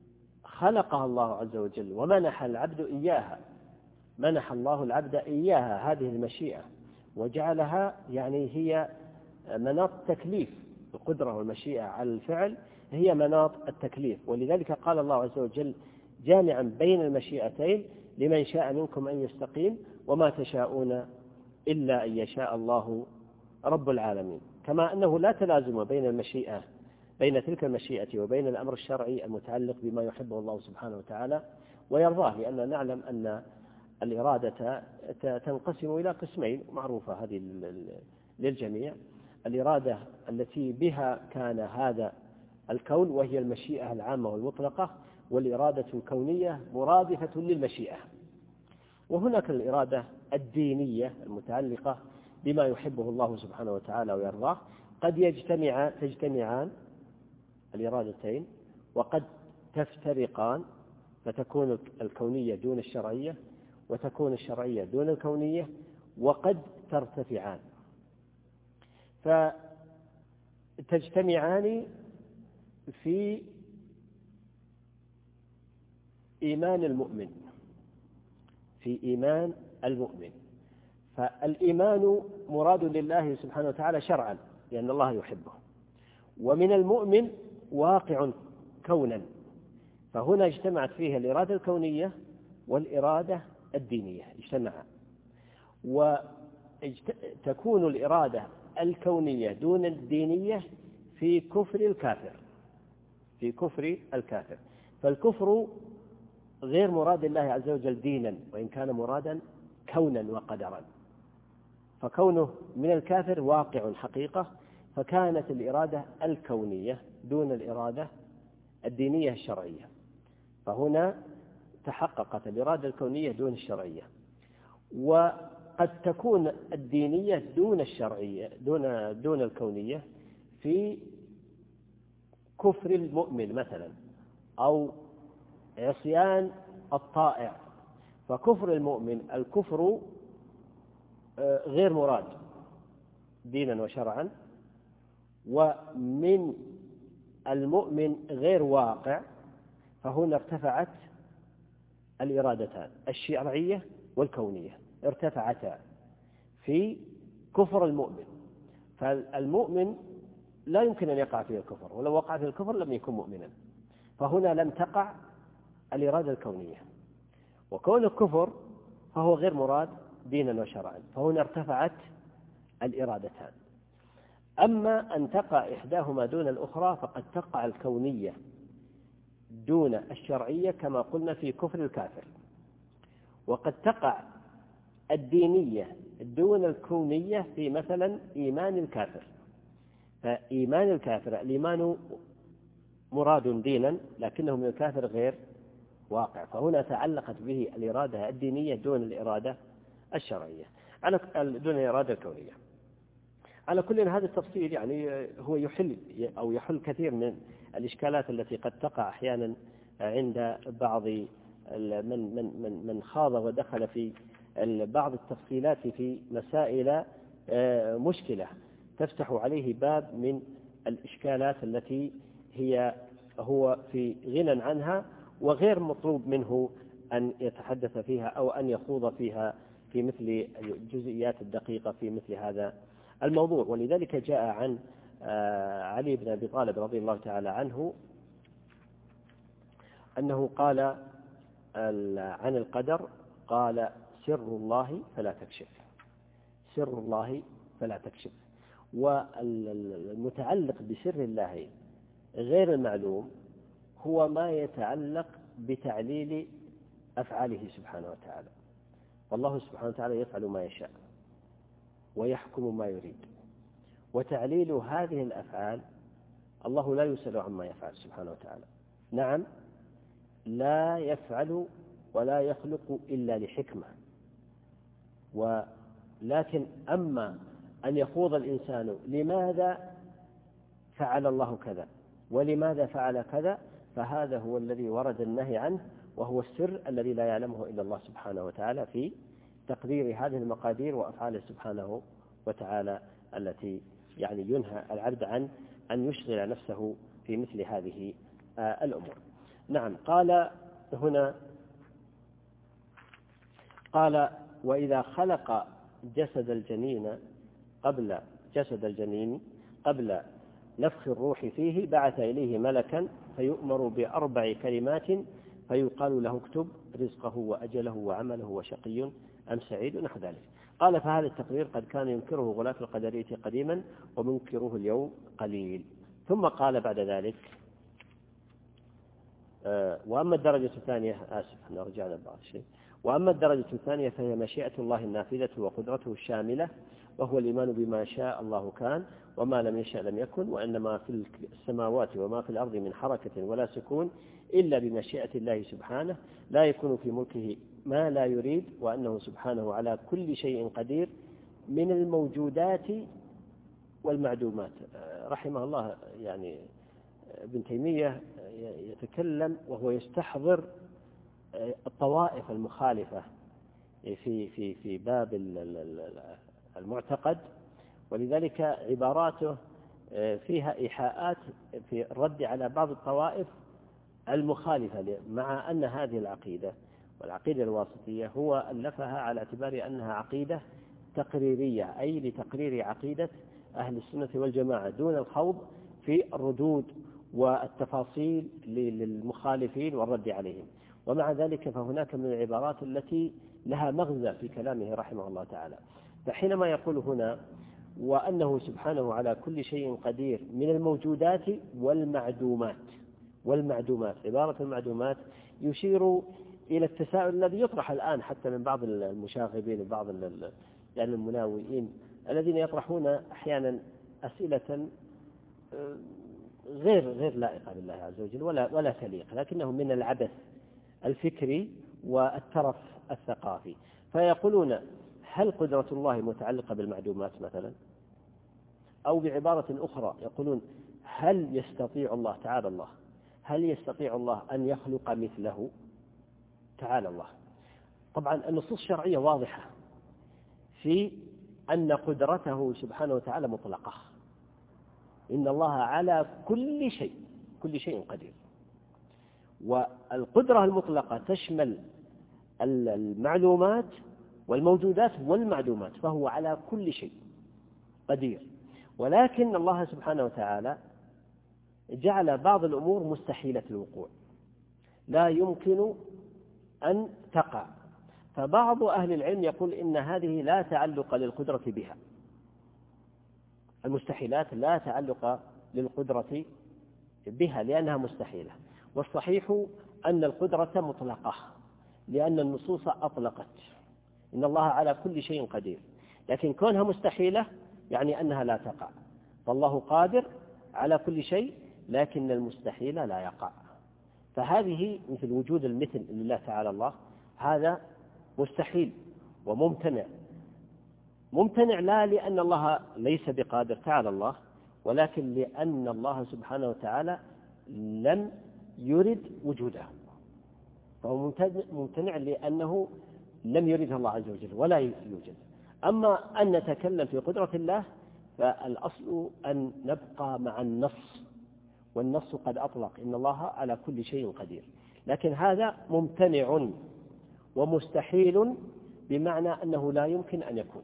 خلقها الله عز وجل ومنح العبد إياها. منح الله العبد إياها هذه المشيئة، وجعلها يعني هي مناط تكليف. القدرة والمشيئة على الفعل هي مناط التكليف، ولذلك قال الله عز وجل جامعا بين المشيئتين: لمن شاء منكم أن يستقيم وما تشاءون إلا أن يشاء الله رب العالمين. كما أنه لا تلازم بين المشيئة بين تلك المشيئة وبين الأمر الشرعي المتعلق بما يحبه الله سبحانه وتعالى ويرضاه، لأننا نعلم أن الإرادة تنقسم إلى قسمين معروفة هذه للجميع: الإرادة التي بها كان هذا الكون وهي المشيئة العامة والمطلقة، والإرادة الكونية مرادفة للمشيئة. وهناك الإرادة الدينية المتعلقة بما يحبه الله سبحانه وتعالى ويرضاه. قد يجتمع تجتمعان الإرادتين، وقد تفترقان، فتكون الكونية دون الشرعية، وتكون الشرعية دون الكونية، وقد ترتفعان. فتجتمعان في إيمان المؤمن في إيمان المؤمن فالإيمان مراد لله سبحانه وتعالى شرعا لأن الله يحبه، ومن المؤمن واقع كونا. فهنا اجتمعت فيها الإرادة الكونية والإرادة الدينية اجتمعا، وتكون الإرادة الكونية دون الدينية في كفر الكافر في كفر الكافر فالكفر غير مراد الله عز وجل دينا، وإن كان مرادا كونا وقدرا، فكونه من الكافر واقع حقيقة. فكانت الإرادة الكونية دون الإرادة الدينية الشرعية، فهنا تحققت الإرادة الكونية دون الشرعية. وقد تكون الدينية دون الشرعية دون دون الكونية في كفر المؤمن مثلا، أو عصيان الطائع. فكفر المؤمن الكفر غير مراد دينا وشرعا، ومن المؤمن غير واقع. فهنا ارتفعت الإرادتان الشرعية والكونية، ارتفعتا في كفر المؤمن. فالمؤمن لا يمكن أن يقع فيه الكفر، ولو وقع فيه الكفر لم يكن مؤمنا. فهنا لم تقع الإرادة الكونية، وكون الكفر فهو غير مراد دينا وشرعا، فهنا ارتفعت الإرادتان. أما أن تقع إحداهما دون الأخرى فقد تقع الكونية دون الشرعية كما قلنا في كفر الكافر، وقد تقع الدينية دون الكونية في مثلا إيمان الكافر. فإيمان الكافر الإيمان مراد دينا لكنه من الكافر غير واقع، فهنا تعلقت به الإرادة الدينية دون الإرادة الشرعية على دون الإرادة الكونية. على كل هذا التفصيل يعني هو يحل أو يحل كثير من الإشكالات التي قد تقع أحيانا عند بعض من من من من خاض ودخل في بعض التفصيلات في مسائل مشكلة تفتح عليه باب من الإشكالات التي هي هو في غنى عنها وغير مطلوب منه أن يتحدث فيها أو أن يخوض فيها في مثل الجزئيات الدقيقة في مثل هذا الموضوع. ولذلك جاء عن علي بن أبي طالب رضي الله تعالى عنه أنه قال عن القدر، قال: سر الله فلا تكشف، سر الله فلا تكشف. والمتعلق بسر الله غير المعلوم هو ما يتعلق بتعليل أفعاله سبحانه وتعالى، والله سبحانه وتعالى يفعل ما يشاء ويحكم ما يريد، وتعليل هذه الأفعال الله لا يسأل عما يفعل سبحانه وتعالى. نعم، لا يفعل ولا يخلق إلا لحكمة، ولكن أما أن يخوض الإنسان لماذا فعل الله كذا ولماذا فعل كذا، فهذا هو الذي ورد النهي عنه، وهو السر الذي لا يعلمه إلا الله سبحانه وتعالى في تقدير هذه المقادير وأفعاله سبحانه وتعالى، التي يعني ينهى العبد عن أن يشغل نفسه في مثل هذه الأمور. نعم، قال هنا قال: وإذا خلق جسد الجنين قبل جسد الجنين قبل نفخ الروح فيه بعث إليه ملكا فيؤمر بأربع كلمات فيقال له: اكتب رزقه وأجله وعمله وشقي أم سعيد، ونحو ذلك. قال: فهذا التقرير قد كان ينكره غلاة القدرية قديما ومنكره اليوم قليل. ثم قال بعد ذلك: آه وأما الدرجة الثانية، آسف أنا رجعنا بعض الشيء، وأما الدرجة الثانية فهي مشيئة الله النافذة وقدرته الشاملة، وهو الإيمان بما شاء الله كان وما لم يشاء لم يكن، وأنما في السماوات وما في الأرض من حركة ولا سكون إلا بمشيئة الله سبحانه، لا يكون في ملكه ما لا يريد، وأنه سبحانه على كل شيء قدير من الموجودات والمعدومات. رحمه الله يعني ابن تيمية يتكلم وهو يستحضر الطوائف المخالفة في في في باب المعتقد، ولذلك عباراته فيها إيحاءات في الرد على بعض الطوائف المخالفة، مع أن هذه العقيدة والعقيدة الواسطية هو ألفها على اعتبار أنها عقيدة تقريرية، أي لتقرير عقيدة أهل السنة والجماعة دون الخوض في الردود والتفاصيل للمخالفين والرد عليهم. ومع ذلك فهناك من العبارات التي لها مغزى في كلامه رحمه الله تعالى. فحينما يقول هنا: وأنه سبحانه على كل شيء قدير من الموجودات والمعدومات، والمعدومات عبارة المعدومات يشير إلى التساؤل الذي يطرح الآن حتى من بعض المشاغبين وبعض يعني المناوئين الذين يطرحون أحيانا أسئلة غير غير لائقة لله عز وجل ولا ولا تليق، لكنه من العبث الفكري والترف الثقافي. فيقولون: هل قدرة الله متعلقة بالمعدومات مثلا؟ أو بعبارة أخرى يقولون: هل يستطيع الله تعالى الله هل يستطيع الله أن يخلق مثله تعالى الله؟ طبعا النصوص الشرعية واضحة في أن قدرته سبحانه وتعالى مطلقة، إن الله على كل شيء كل شيء قدير، والقدرة المطلقة تشمل المعلومات والموجودات والمعدومات، فهو على كل شيء قدير. ولكن الله سبحانه وتعالى جعل بعض الأمور مستحيلة الوقوع، لا يمكن أن تقع. فبعض أهل العلم يقول إن هذه لا تعلق للقدرة بها، المستحيلات لا تعلق للقدرة بها لأنها مستحيلة. والصحيح أن القدرة مطلقة لأن النصوص أطلقت إن الله على كل شيء قدير، لكن كونها مستحيلة يعني أنها لا تقع. فالله قادر على كل شيء لكن المستحيل لا يقع. فهذه مثل وجود المثل لله تعالى الله، هذا مستحيل وممتنع. ممتنع لا لأن الله ليس بقادر تعالى الله، ولكن لأن الله سبحانه وتعالى لم يرد وجوده، فهو ممتنع لأنه لم يرده الله عز وجل ولا يوجد. أما أن نتكلم في قدرة الله فالأصل أن نبقى مع النص، والنص قد أطلق إن الله على كل شيء قدير، لكن هذا ممتنع ومستحيل بمعنى أنه لا يمكن أن يكون،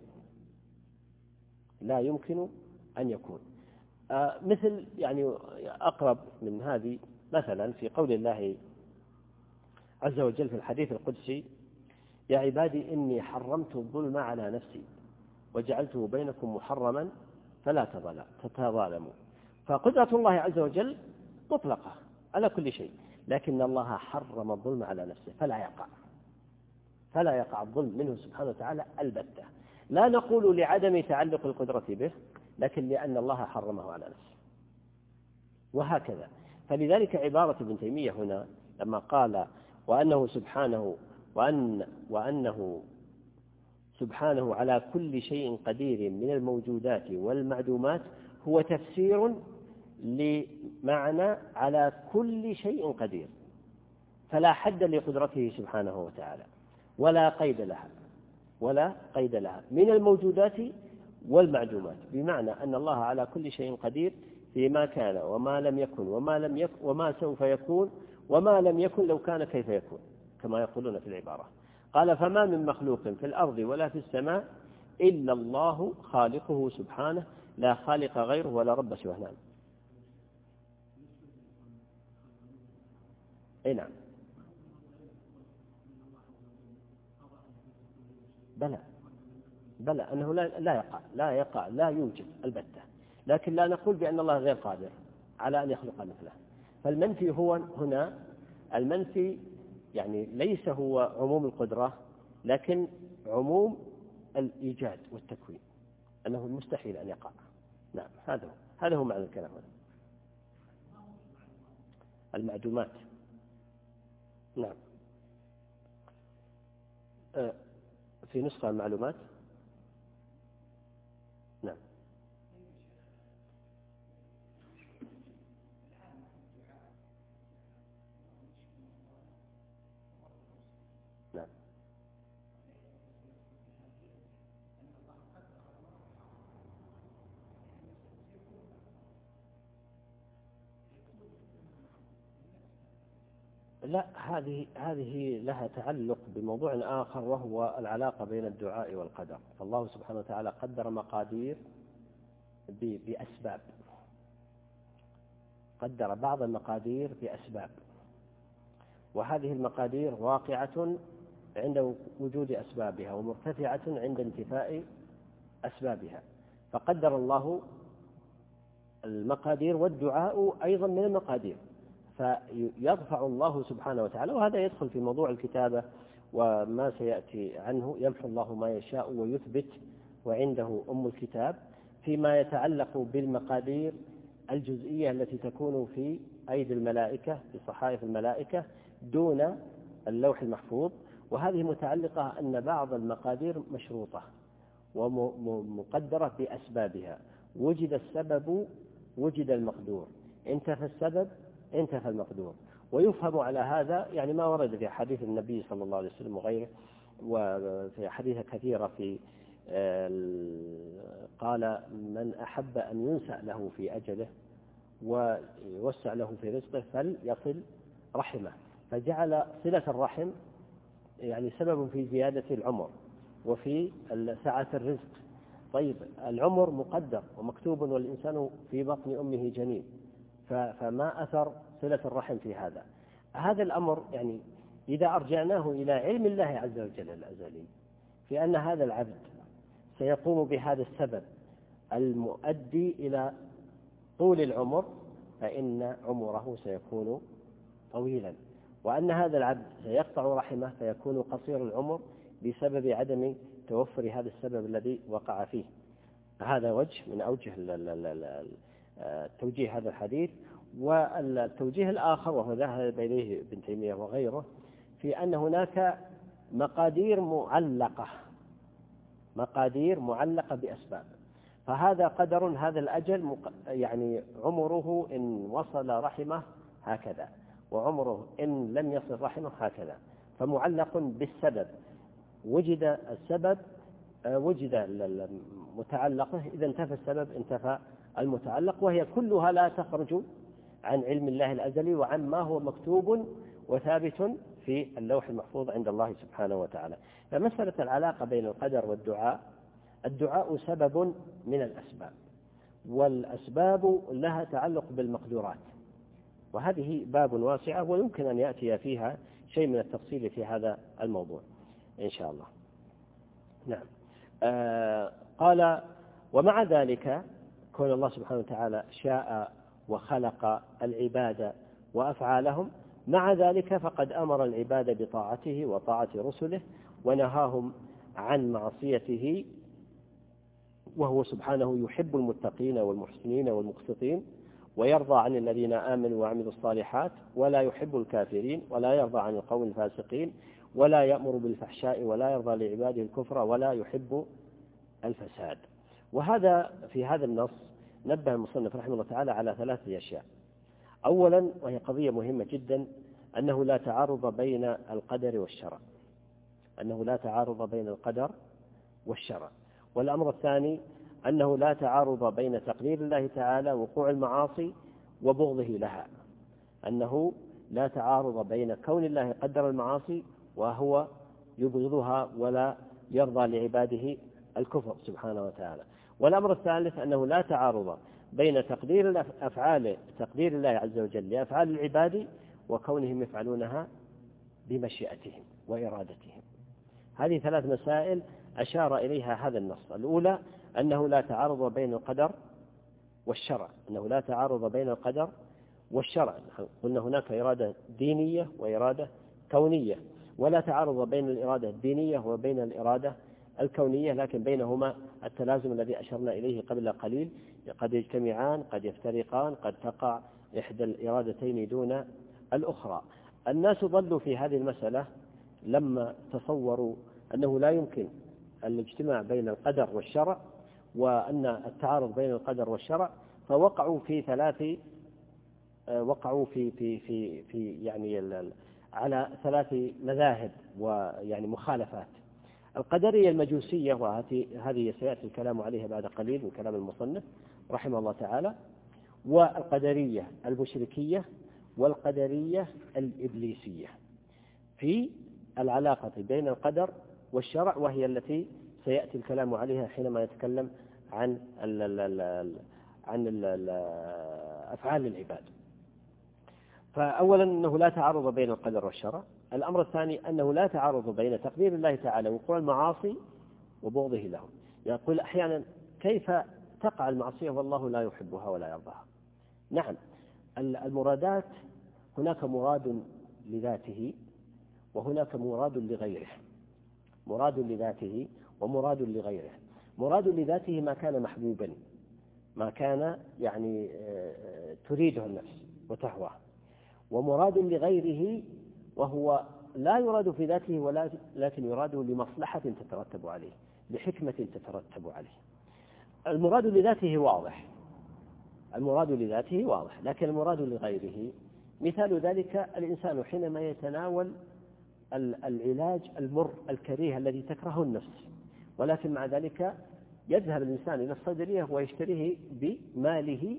لا يمكن أن يكون. آه مثل يعني أقرب من هذه مثلا في قول الله عز وجل في الحديث القدسي: يا عبادي إني حرمت الظلم على نفسي وجعلته بينكم محرما فلا تتظالموا. فقدرة الله عز وجل مطلقة على كل شيء، لكن الله حرم الظلم على نفسه فلا يقع فلا يقع الظلم منه سبحانه وتعالى البتة. لا نقول لعدم تعلق القدرة به، لكن لأن الله حرمه على نفسه، وهكذا. فلذلك عبارة ابن تيمية هنا لما قال وأنه سبحانه وأن وأنه سبحانه على كل شيء قدير من الموجودات والمعدومات، هو تفسير لمعنى على كل شيء قدير، فلا حد لقدرته سبحانه وتعالى ولا قيد لها ولا قيد لها من الموجودات والمعدومات، بمعنى أن الله على كل شيء قدير فيما كان وما لم يكن وما لم يكن وما سوف يكون وما لم يكن لو كان كيف يكون، كما يقولون في العبارة. قال: فما من مخلوق في الأرض ولا في السماء إلا الله خالقه سبحانه، لا خالق غيره ولا رب سواه. نعم. اي نعم. بلى بلى أنه لا لا يقع لا يقع لا يوجد البتة، لكن لا نقول بأن الله غير قادر على أن يخلق مثله. فالمنفي هو هنا المنفي يعني ليس هو عموم القدرة، لكن عموم الإيجاد والتكوين، أنه مستحيل أن يقع. نعم، هذا هو هذا هو معنى الكلام هنا. المعدومات. نعم. في نسخة المعلومات. نعم. نعم. لا، هذه هذه لها تعلق بموضوع آخر، وهو العلاقة بين الدعاء والقدر. فالله سبحانه وتعالى قدر مقادير بأسباب، قدر بعض المقادير بأسباب، وهذه المقادير واقعة عند وجود أسبابها ومرتفعة عند انتفاء أسبابها. فقدر الله المقادير، والدعاء أيضا من المقادير، فيرفع الله سبحانه وتعالى. وهذا يدخل في موضوع الكتابة وما سيأتي عنه: يمحو الله ما يشاء ويثبت وعنده أم الكتاب، فيما يتعلق بالمقادير الجزئية التي تكون في أيدي الملائكة في صحائف الملائكة دون اللوح المحفوظ. وهذه متعلقة أن بعض المقادير مشروطة ومقدرة بأسبابها، وجد السبب وجد المقدور، انتفى السبب انتفى المقدور. ويفهم على هذا يعني ما ورد في حديث النبي صلى الله عليه وسلم وغيره، وفي حديث كثيرة في قال: من أحب أن ينسأ له في أجله ويوسع له في رزقه فليصل رحمه. فجعل صلة الرحم يعني سبب في زيادة العمر وفي سعة الرزق. طيب، العمر مقدر ومكتوب والإنسان في بطن أمه جنين، فما أثر صلة الرحم في هذا؟ هذا الأمر يعني إذا أرجعناه إلى علم الله عز وجل الأزلي في أن هذا العبد سيقوم بهذا السبب المؤدي إلى طول العمر، فإن عمره سيكون طويلا، وأن هذا العبد سيقطع رحمه فيكون قصير العمر بسبب عدم توفر هذا السبب الذي وقع فيه. هذا وجه من أوجه توجيه هذا الحديث. والتوجيه الآخر وهو ذهب إليه ابن تيمية وغيره في أن هناك مقادير معلقة مقادير معلقة بأسباب. فهذا قدر، هذا الأجل يعني عمره إن وصل رحمه هكذا، وعمره إن لم يصل رحمه هكذا، فمعلق بالسبب. وجد السبب وجد المتعلقه، إذا انتفى السبب انتفى المتعلق، وهي كلها لا تخرج عن علم الله الأزلي وعن ما هو مكتوب وثابت في اللوح المحفوظ عند الله سبحانه وتعالى. فمسألة العلاقة بين القدر والدعاء، الدعاء سبب من الأسباب، والأسباب لها تعلق بالمقدورات، وهذه باب واسعة ويمكن أن يأتي فيها شيء من التفصيل في هذا الموضوع إن شاء الله. نعم. آه قال: ومع ذلك كون الله سبحانه وتعالى شاء وخلق العباد وأفعالهم، مع ذلك فقد أمر العباد بطاعته وطاعة رسله ونهاهم عن معصيته، وهو سبحانه يحب المتقين والمحسنين والمقسطين، ويرضى عن الذين آمنوا وعملوا الصالحات، ولا يحب الكافرين، ولا يرضى عن القوم الفاسقين، ولا يأمر بالفحشاء، ولا يرضى لعباده الكفر، ولا يحب الفساد. وهذا في هذا النص نبه المصنف رحمه الله تعالى على ثلاثة أشياء. أولا، وهي قضية مهمة جدا، أنه لا تعارض بين القدر والشرع، أنه لا تعارض بين القدر والشرع. والأمر الثاني أنه لا تعارض بين تقدير الله تعالى وقوع المعاصي وبغضه لها، أنه لا تعارض بين كون الله قدر المعاصي وهو يبغضها ولا يرضى لعباده الكفر سبحانه وتعالى. والأمر الثالث أنه لا تعارض بين تقدير الأفعال تقدير الله عز وجل لأفعال العباد وكونهم يفعلونها بمشيئتهم وإرادتهم. هذه ثلاث مسائل أشار إليها هذا النص. الأولى أنه لا تعارض بين القدر والشرع، أنه لا تعارض بين القدر والشرع. قلنا هناك إرادة دينية وإرادة كونية، ولا تعارض بين الإرادة الدينية وبين الإرادة الكونية، لكن بينهما التلازم الذي أشرنا إليه قبل قليل، قد يجتمعان قد يفترقان، قد تقع إحدى الإرادتين دون الأخرى. الناس ضلوا في هذه المسألة لما تصوروا أنه لا يمكن الاجتماع بين القدر والشرع، وأن التعارض بين القدر والشرع، فوقعوا في ثلاث وقعوا في في في في يعني على ثلاث مذاهب ويعني مخالفات. القدرية المجوسية، وهذه سيأتي الكلام عليها بعد قليل من كلام المصنف رحمه الله تعالى، والقدرية المشركية، والقدرية الإبليسية في العلاقة بين القدر والشرع، وهي التي سيأتي الكلام عليها حينما يتكلم عن ال ال ال عن ال ال أفعال العباد. فأولا أنه لا تعارض بين القدر والشرع. الأمر الثاني أنه لا تعارض بين تقدير الله تعالى وقوع المعاصي وبغضه له. يقول أحيانا: كيف تقع المعصية والله لا يحبها ولا يرضاها؟ نعم، المرادات هناك مراد لذاته وهناك مراد لغيره، مراد لذاته ومراد لغيره. مراد لذاته ما كان محبوبا، ما كان يعني تريده النفس وتهواه، ومراد لغيره وهو لا يراد في ذاته ولا لكن يراد لمصلحة تترتب عليه، لحكمة تترتب عليه. المراد لذاته واضح، المراد لذاته واضح، لكن المراد لغيره مثال ذلك الإنسان حينما يتناول العلاج المر الكريه الذي تكرهه النفس، ولكن مع ذلك يذهب الإنسان إلى الصيدلية ويشتريه بماله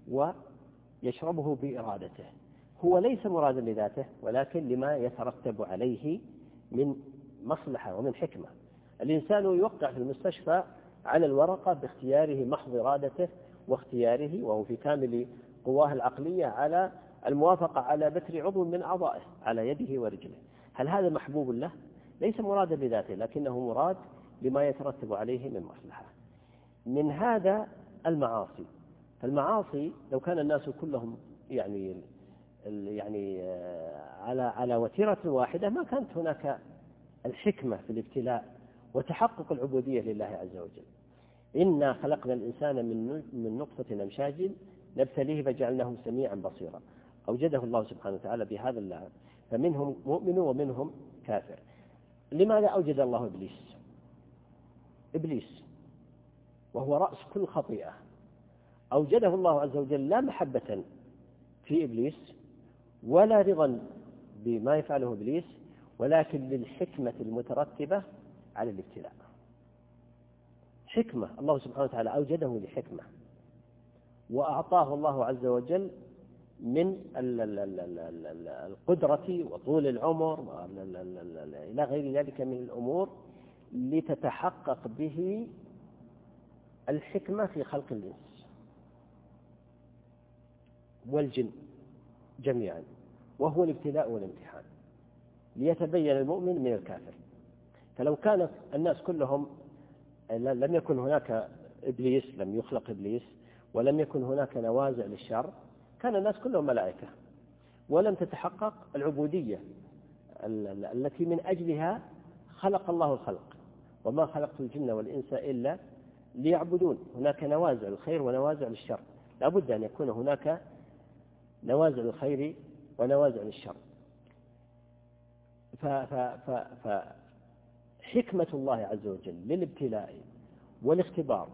ويشربه بإرادته. هو ليس مرادا لذاته ولكن لما يترتب عليه من مصلحة ومن حكمة. الإنسان يوقع في المستشفى على الورقة باختياره محض إرادته واختياره، وهو في كامل قواه العقلية، على الموافقة على بتر عضو من أعضائه على يده ورجله. هل هذا محبوب له؟ ليس مرادا لذاته، لكنه مراد لما يترتب عليه من مصلحة. من هذا المعاصي. المعاصي لو كان الناس كلهم يعني يعني على على وتيرة واحدة ما كانت هناك الحكمة في الابتلاء وتحقق العبودية لله عز وجل. إنا خلقنا الإنسان من من نطفة أمشاج نبتليه فجعلناه سميعا بصيرا. أوجده الله سبحانه وتعالى بهذا اللعب، فمنهم مؤمن ومنهم كافر. لماذا أوجد الله إبليس؟ إبليس وهو رأس كل خطيئة أوجده الله عز وجل لا محبة في إبليس ولا رضا بما يفعله إبليس، ولكن للحكمة المترتبة على الابتلاء. حكمة، الله سبحانه وتعالى أوجده لحكمة، وأعطاه الله عز وجل من القدرة وطول العمر إلى غير ذلك من الأمور لتتحقق به الحكمة في خلق الإنس والجن جميعا، وهو الابتلاء والامتحان ليتبين المؤمن من الكافر. فلو كان الناس كلهم لم يكن هناك إبليس، لم يخلق إبليس، ولم يكن هناك نوازع للشر، كان الناس كلهم ملائكة، ولم تتحقق العبودية التي من أجلها خلق الله الخلق. وما خلقت الجن والإنس إلا ليعبدون. هناك نوازع الخير ونوازع للشر، لا بد أن يكون هناك نوازع الخير ونوازع للشر. فحكمة الله عز وجل للابتلاء والاختبار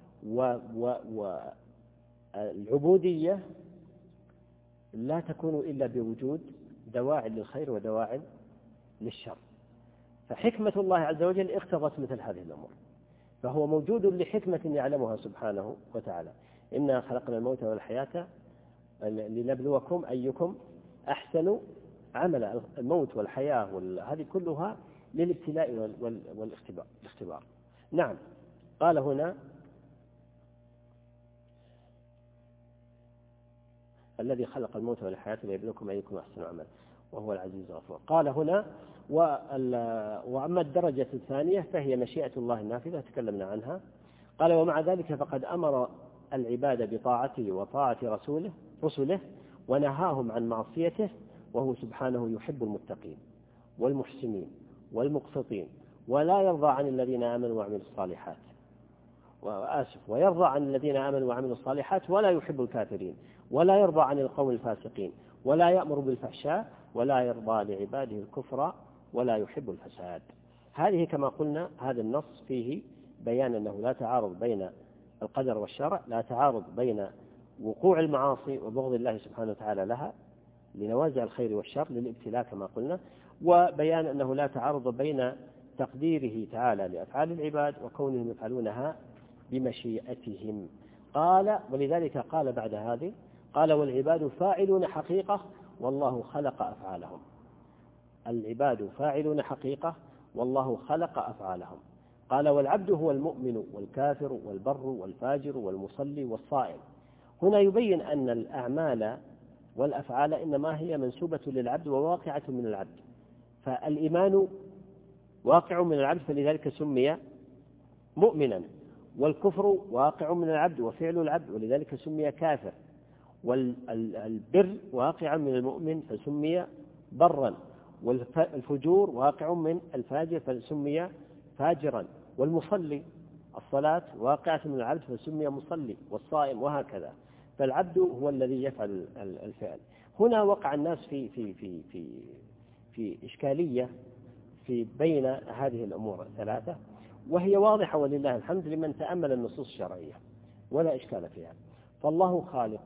والعبودية لا تكون إلا بوجود دواعي للخير ودواعي للشر. فحكمة الله عز وجل اقتضت مثل هذه الأمور، فهو موجود لحكمة يعلمها سبحانه وتعالى. إنا خلقنا الموت والحياة لنبلوكم أيكم أحسن عملا. الموت والحياة هذه كلها للابتلاء والاختبار. نعم. قال هنا الذي خلق الموت والحياة ليبلوكم أيكم أحسن عملا وهو العزيز الغفور. قال هنا وأما الدرجة الثانية فهي مشيئة الله النافذة تكلمنا عنها. قال ومع ذلك فقد أمر العباد بطاعته وطاعة رسوله رسله ونهاهم عن معصيته، وهو سبحانه يحب المتقين والمحسنين والمقسطين، ولا يرضى عن الذين آمنوا وعملوا الصالحات وآسف ويرضى عن الذين آمنوا وعملوا الصالحات ولا يحب الكافرين، ولا يرضى عن القوم الفاسقين، ولا يأمر بالفحشاء، ولا يرضى لعباده الكفر، ولا يحب الفساد. هذه كما قلنا هذا النص فيه بيان أنه لا تعارض بين القدر والشرع، لا تعارض بين وقوع المعاصي وبغض الله سبحانه وتعالى لها لنوازع الخير والشر للابتلاء كما قلنا، وبيان أنه لا تعارض بين تقديره تعالى لأفعال العباد وكونهم يفعلونها بمشيئتهم. قال ولذلك قال بعد هذه قال والعباد فاعلون حقيقة والله خلق أفعالهم. العباد فاعلون حقيقة والله خلق أفعالهم. قال والعبد هو المؤمن والكافر والبر والفاجر والمصلي والصائم. هنا يبين أن الأعمال والأفعال إنما هي منسوبة للعبد وواقعة من العبد، فالإيمان واقع من العبد فلذلك سمي مؤمنا، والكفر واقع من العبد وفعل العبد ولذلك سمي كافر، والبر واقع من المؤمن فسمي برا، والفجور واقع من الفاجر فسمي فاجرا، والمصلي الصلاة واقعة من العبد فسمي مصلي، والصائم وهكذا. فالعبد هو الذي يفعل الفعل. هنا وقع الناس في في في في في إشكالية في بين هذه الأمور الثلاثة، وهي واضحة ولله الحمد لمن تأمل النصوص الشرعية ولا إشكال فيها. فالله خالق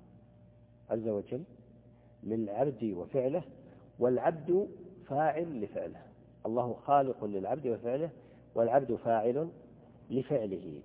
عز وجل للعبد وفعله، والعبد فاعل لفعله. الله خالق للعبد وفعله والعبد فاعل لفعله.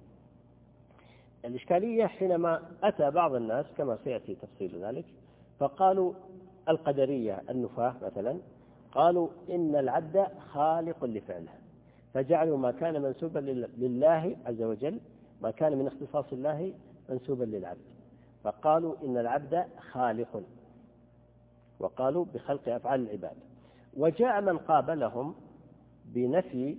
الإشكالية حينما أتى بعض الناس كما سيأتي تفصيل ذلك فقالوا القدرية النفاة مثلا قالوا إن العبد خالق لفعله، فجعلوا ما كان منسوبا لله عز وجل ما كان من اختصاص الله منسوبا للعبد، فقالوا إن العبد خالق، وقالوا بخلق أفعال العباد. وجاء من قابلهم بنفي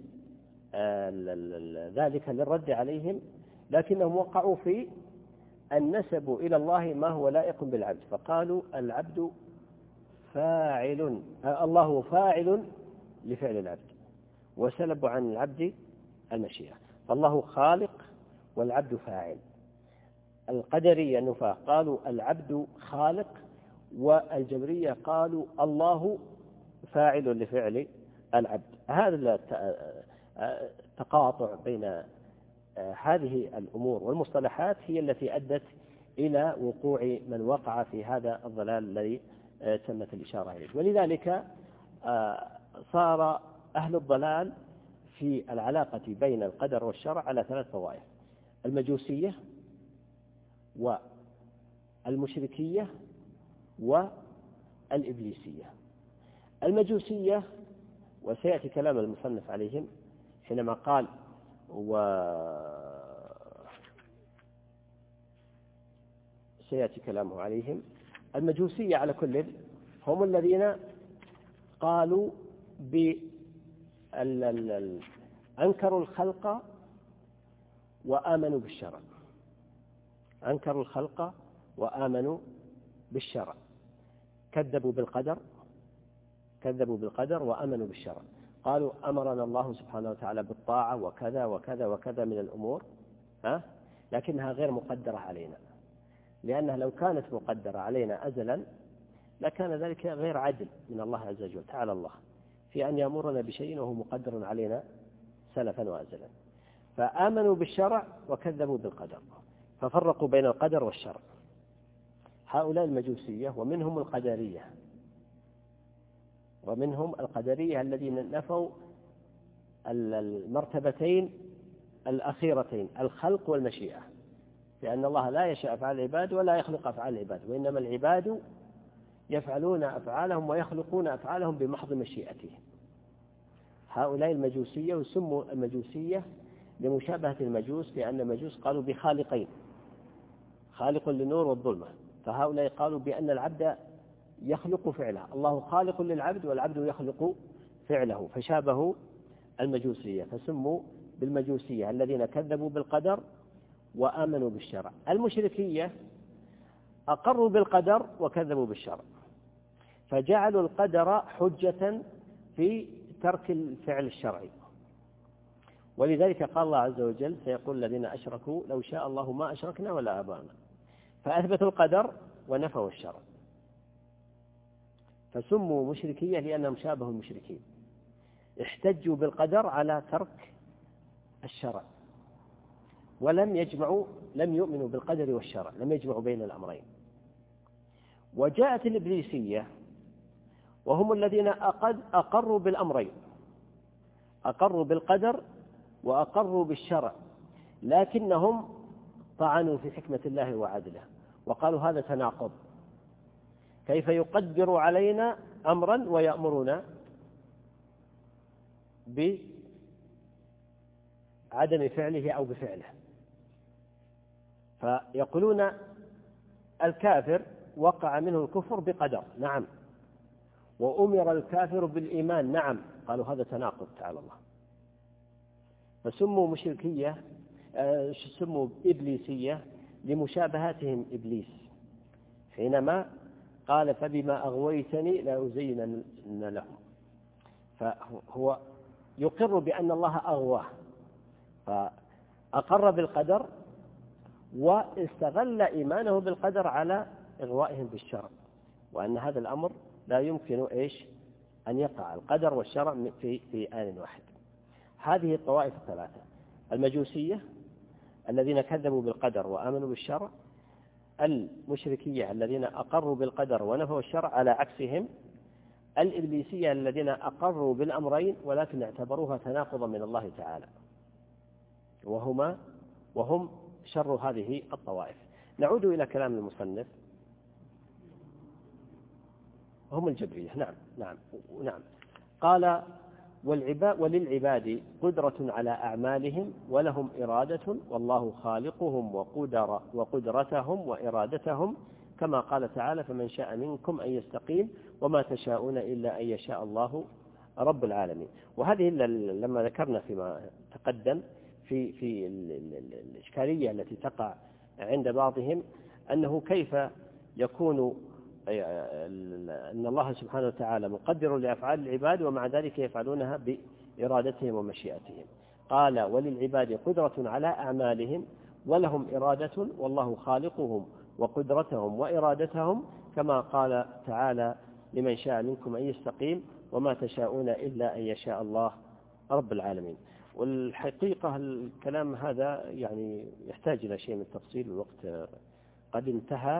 ذلك للرد عليهم، لكنهم وقعوا في أن نسبوا إلى الله ما هو لائق بالعبد، فقالوا العبد فاعل الله فاعل لفعل العبد، وسلبوا عن العبد المشيئة. فالله خالق والعبد فاعل. القدرية النفاة قالوا العبد خالق، والجبرية قالوا الله فاعل لفعل العبد. هذا التقاطع بين هذه الأمور والمصطلحات هي التي أدت إلى وقوع من وقع في هذا الضلال الذي تمت الإشارة إليه. ولذلك صار أهل الضلال في العلاقة بين القدر والشرع على ثلاث طوائف: المجوسية والمشركية والإبليسية. المجوسية، وسيأتي كلام المصنف عليهم حينما قال و سيأتي كلامه عليهم. المجوسية على كل هم الذين قالوا بال أنكروا الخلق وآمنوا بالشرع، أنكروا الخلق وآمنوا بالشرع، كذبوا بالقدر كذبوا بالقدر وآمنوا بالشرع. قالوا أمرنا الله سبحانه وتعالى بالطاعة وكذا وكذا وكذا من الأمور، ها؟ لكنها غير مقدرة علينا، لأنها لو كانت مقدرة علينا أزلا لكان ذلك غير عدل من الله عز وجل تعالى الله في أن يأمرنا بشيء وهو مقدر علينا سلفا وأزلا. فآمنوا بالشرع وكذبوا بالقدر، ففرقوا بين القدر والشرع. هؤلاء المجوسية، ومنهم القدرية ومنهم القدرية الذين نفوا المرتبتين الأخيرتين، الخلق والمشيئة، لأن الله لا يشاء أفعال العباد ولا يخلق أفعال العباد، وإنما العباد يفعلون أفعالهم ويخلقون أفعالهم بمحض مشيئته. هؤلاء المجوسية، وسموا المجوسية لمشابهة المجوس، لأن المجوس قالوا بخالقين، خالق للنور والظلمة، فهؤلاء قالوا بأن العبد يخلق فعله، الله خالق للعبد والعبد يخلق فعله، فشابهوا المجوسية فسموا بالمجوسية الذين كذبوا بالقدر وآمنوا بالشرع. المشركية أقروا بالقدر وكذبوا بالشرع، فجعلوا القدر حجة في ترك الفعل الشرعي، ولذلك قال الله عز وجل سيقول الذين أشركوا لو شاء الله ما أشركنا ولا آباؤنا، فأثبتوا القدر ونفوا الشرع، فسموا مشركية لأنهم شابهوا المشركين، احتجوا بالقدر على ترك الشرع، ولم يجمعوا لم يؤمنوا بالقدر والشرع، لم يجمعوا بين الأمرين. وجاءت الإبليسية وهم الذين أقروا بالأمرين، أقروا بالقدر وأقروا بالشرع، لكنهم طعنوا في حكمة الله وعدله وقالوا هذا تناقض، كيف يقدر علينا أمرا ويأمرنا بعدم فعله أو بفعله. فيقولون الكافر وقع منه الكفر بقدر، نعم، وأمر الكافر بالإيمان، نعم، قالوا هذا تناقض تعالى الله، فسموا مشركية سموا إبليسية لمشابهتهم إبليس حينما قال فبما أغويتني لأزينن لهم، فهو يقر بأن الله أغواه، فأقر بالقدر واستغل إيمانه بالقدر على إغوائهم بالشرع، وأن هذا الأمر لا يمكن إيش أن يقع القدر والشرع في في آن واحد. هذه الطوائف الثلاثة: المجوسية الذين كذبوا بالقدر وآمنوا بالشرع، المشركية الذين أقروا بالقدر ونفوا الشرع على عكسهم، الإبليسية الذين أقروا بالأمرين ولكن اعتبروها تناقضا من الله تعالى، وهما وهم شر هذه الطوائف. نعود إلى كلام المصنف، هم الجبرية. نعم نعم نعم قال والعباد وللعباد قدرة على أعمالهم ولهم إرادة والله خالقهم وقدر وقدرتهم وإرادتهم، كما قال تعالى فمن شاء منكم أن يستقيم وما تشاءون إلا أن يشاء الله رب العالمين. وهذه لما ذكرنا فيما تقدم في في الإشكالية التي تقع عند بعضهم أنه كيف يكون أن الله سبحانه وتعالى مقدر لأفعال العباد ومع ذلك يفعلونها بإرادتهم ومشيئتهم. قال وللعباد قدرة على أعمالهم ولهم إرادة والله خالقهم وقدرتهم وإرادتهم، كما قال تعالى لمن شاء منكم أن يستقيم وما تشاءون إلا أن يشاء الله رب العالمين. والحقيقة الكلام هذا يعني يحتاج إلى شيء من التفصيل، الوقت قد انتهى،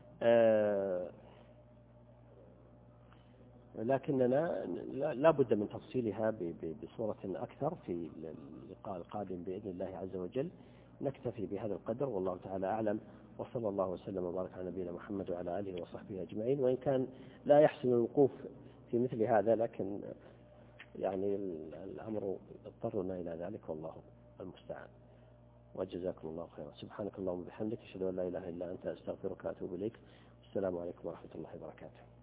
لكننا لا بد من تفصيلها بصورة أكثر في اللقاء القادم بإذن الله عز وجل. نكتفي بهذا القدر والله تعالى أعلم، وصلى الله وسلم وبارك على نبينا محمد وعلى آله وصحبه أجمعين. وإن كان لا يحسن الوقوف في مثل هذا، لكن يعني الأمر اضطرنا إلى ذلك، والله المستعان. وجزاكم الله خيرا. سبحانك اللهم وبحمدك، أشهد أن لا إله إلا أنت، أستغفرك وأتوب إليك. السلام عليكم ورحمة الله وبركاته.